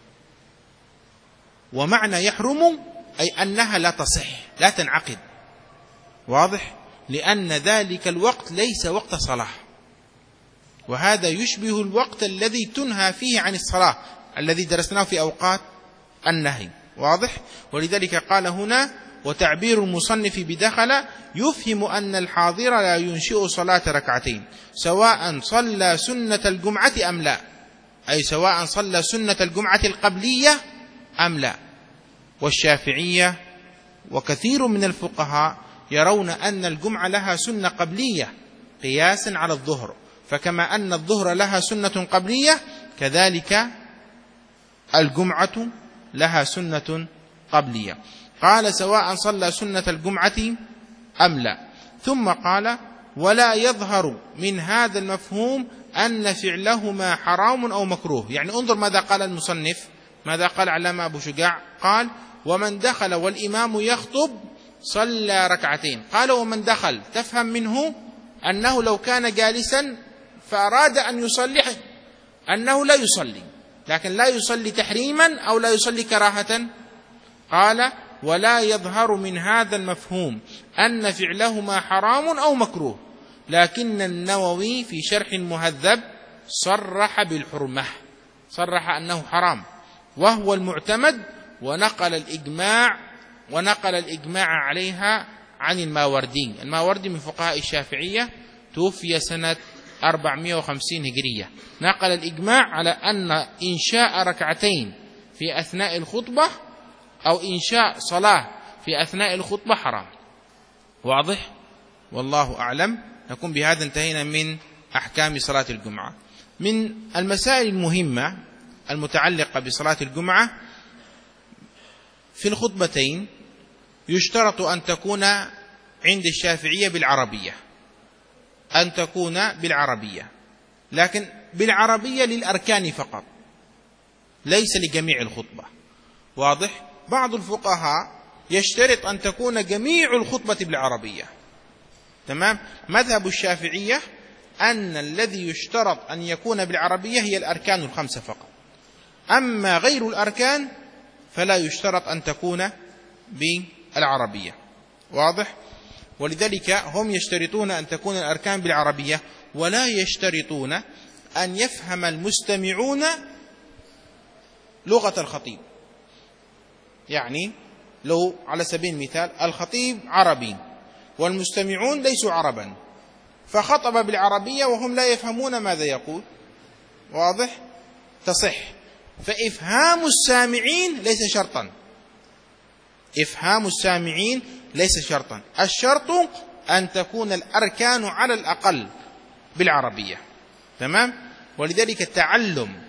ومعنى يحرم أي أنها لا تصح، لا تنعقد. واضح؟ لأن ذلك الوقت ليس وقت صلاة، وهذا يشبه الوقت الذي تنهى فيه عن الصلاة الذي درسناه في أوقات النهي. واضح؟ ولذلك قال هنا: وتعبير المصنف بدخل يفهم أن الحاضر لا ينشئ صلاة ركعتين سواء صلى سنة الجمعة أم لا، أي سواء صلى سنة الجمعة القبلية أم لا. والشافعية وكثير من الفقهاء يرون أن الجمعة لها سنة قبلية قياسا على الظهر، فكما أن الظهر لها سنة قبلية كذلك الجمعة لها سنة قبلية. قال سواء صلى سنة الجمعة أم لا. ثم قال: ولا يظهر من هذا المفهوم أن فعلهما حرام أو مكروه. يعني انظر ماذا قال المصنف، ماذا قال علامة أبو شجاع؟ قال: ومن دخل والإمام يخطب صلى ركعتين. قال ومن دخل تفهم منه أنه لو كان جالسا فأراد أن يصلي أنه لا يصلي، لكن لا يصلي تحريما أو لا يصلي كراهة. قال: ولا يظهر من هذا المفهوم أن فعلهما حرام أو مكروه، لكن النووي في شرح المهذب صرح بالحرمة، صرح أنه حرام، وهو المعتمد، ونقل الإجماع ونقل الإجماع عليها عن الماوردي. الماوردي من فقهاء الشافعية توفي سنة أربعمائة وخمسين هجرية، نقل الإجماع على أن إنشاء ركعتين في أثناء الخطبة أو إنشاء صلاة في أثناء الخطبة حرام. واضح؟ والله أعلم. نكون بهذا انتهينا من أحكام صلاة الجمعة. من المسائل المهمة المتعلقة بصلاة الجمعة، في الخطبتين يشترط أن تكون عند الشافعية بالعربية، أن تكون بالعربية، لكن بالعربية للأركان فقط، ليس لجميع الخطبة. واضح؟ بعض الفقهاء يشترط أن تكون جميع الخطبة بالعربية. تمام؟ مذهب الشافعية أن الذي يشترط أن يكون بالعربية هي الأركان الخمسة فقط، أما غير الأركان فلا يشترط أن تكون بالعربية. واضح؟ ولذلك هم يشترطون أن تكون الأركان بالعربية، ولا يشترطون أن يفهم المستمعون لغة الخطيب. يعني لو على سبيل المثال الخطيب عربي والمستمعون ليسوا عربا، فخطب بالعربية وهم لا يفهمون ماذا يقول، واضح؟ تصح. فإفهام السامعين ليس شرطا، إفهام السامعين ليس شرطا، الشرط أن تكون الأركان على الأقل بالعربية. تمام؟ ولذلك تعلم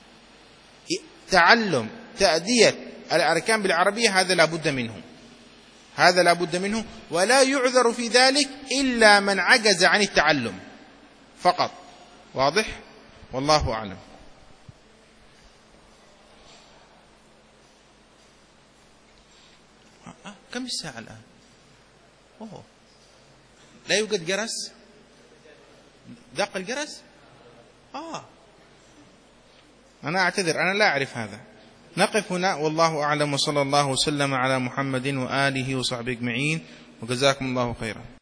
تعلم تأدية الأركان بالعربية هذا لا بد منه، هذا لا بد منه، ولا يعذر في ذلك إلا من عجز عن التعلم فقط. واضح؟ والله أعلم. آه كم الساعة الآن؟ أوه. لا يوجد جرس؟ دق الجرس؟ آه أنا أعتذر، أنا لا أعرف هذا. نقف هنا والله أعلم، وصلى الله وسلم على محمد وآله وصحبه أجمعين، وجزاكم الله خيرا.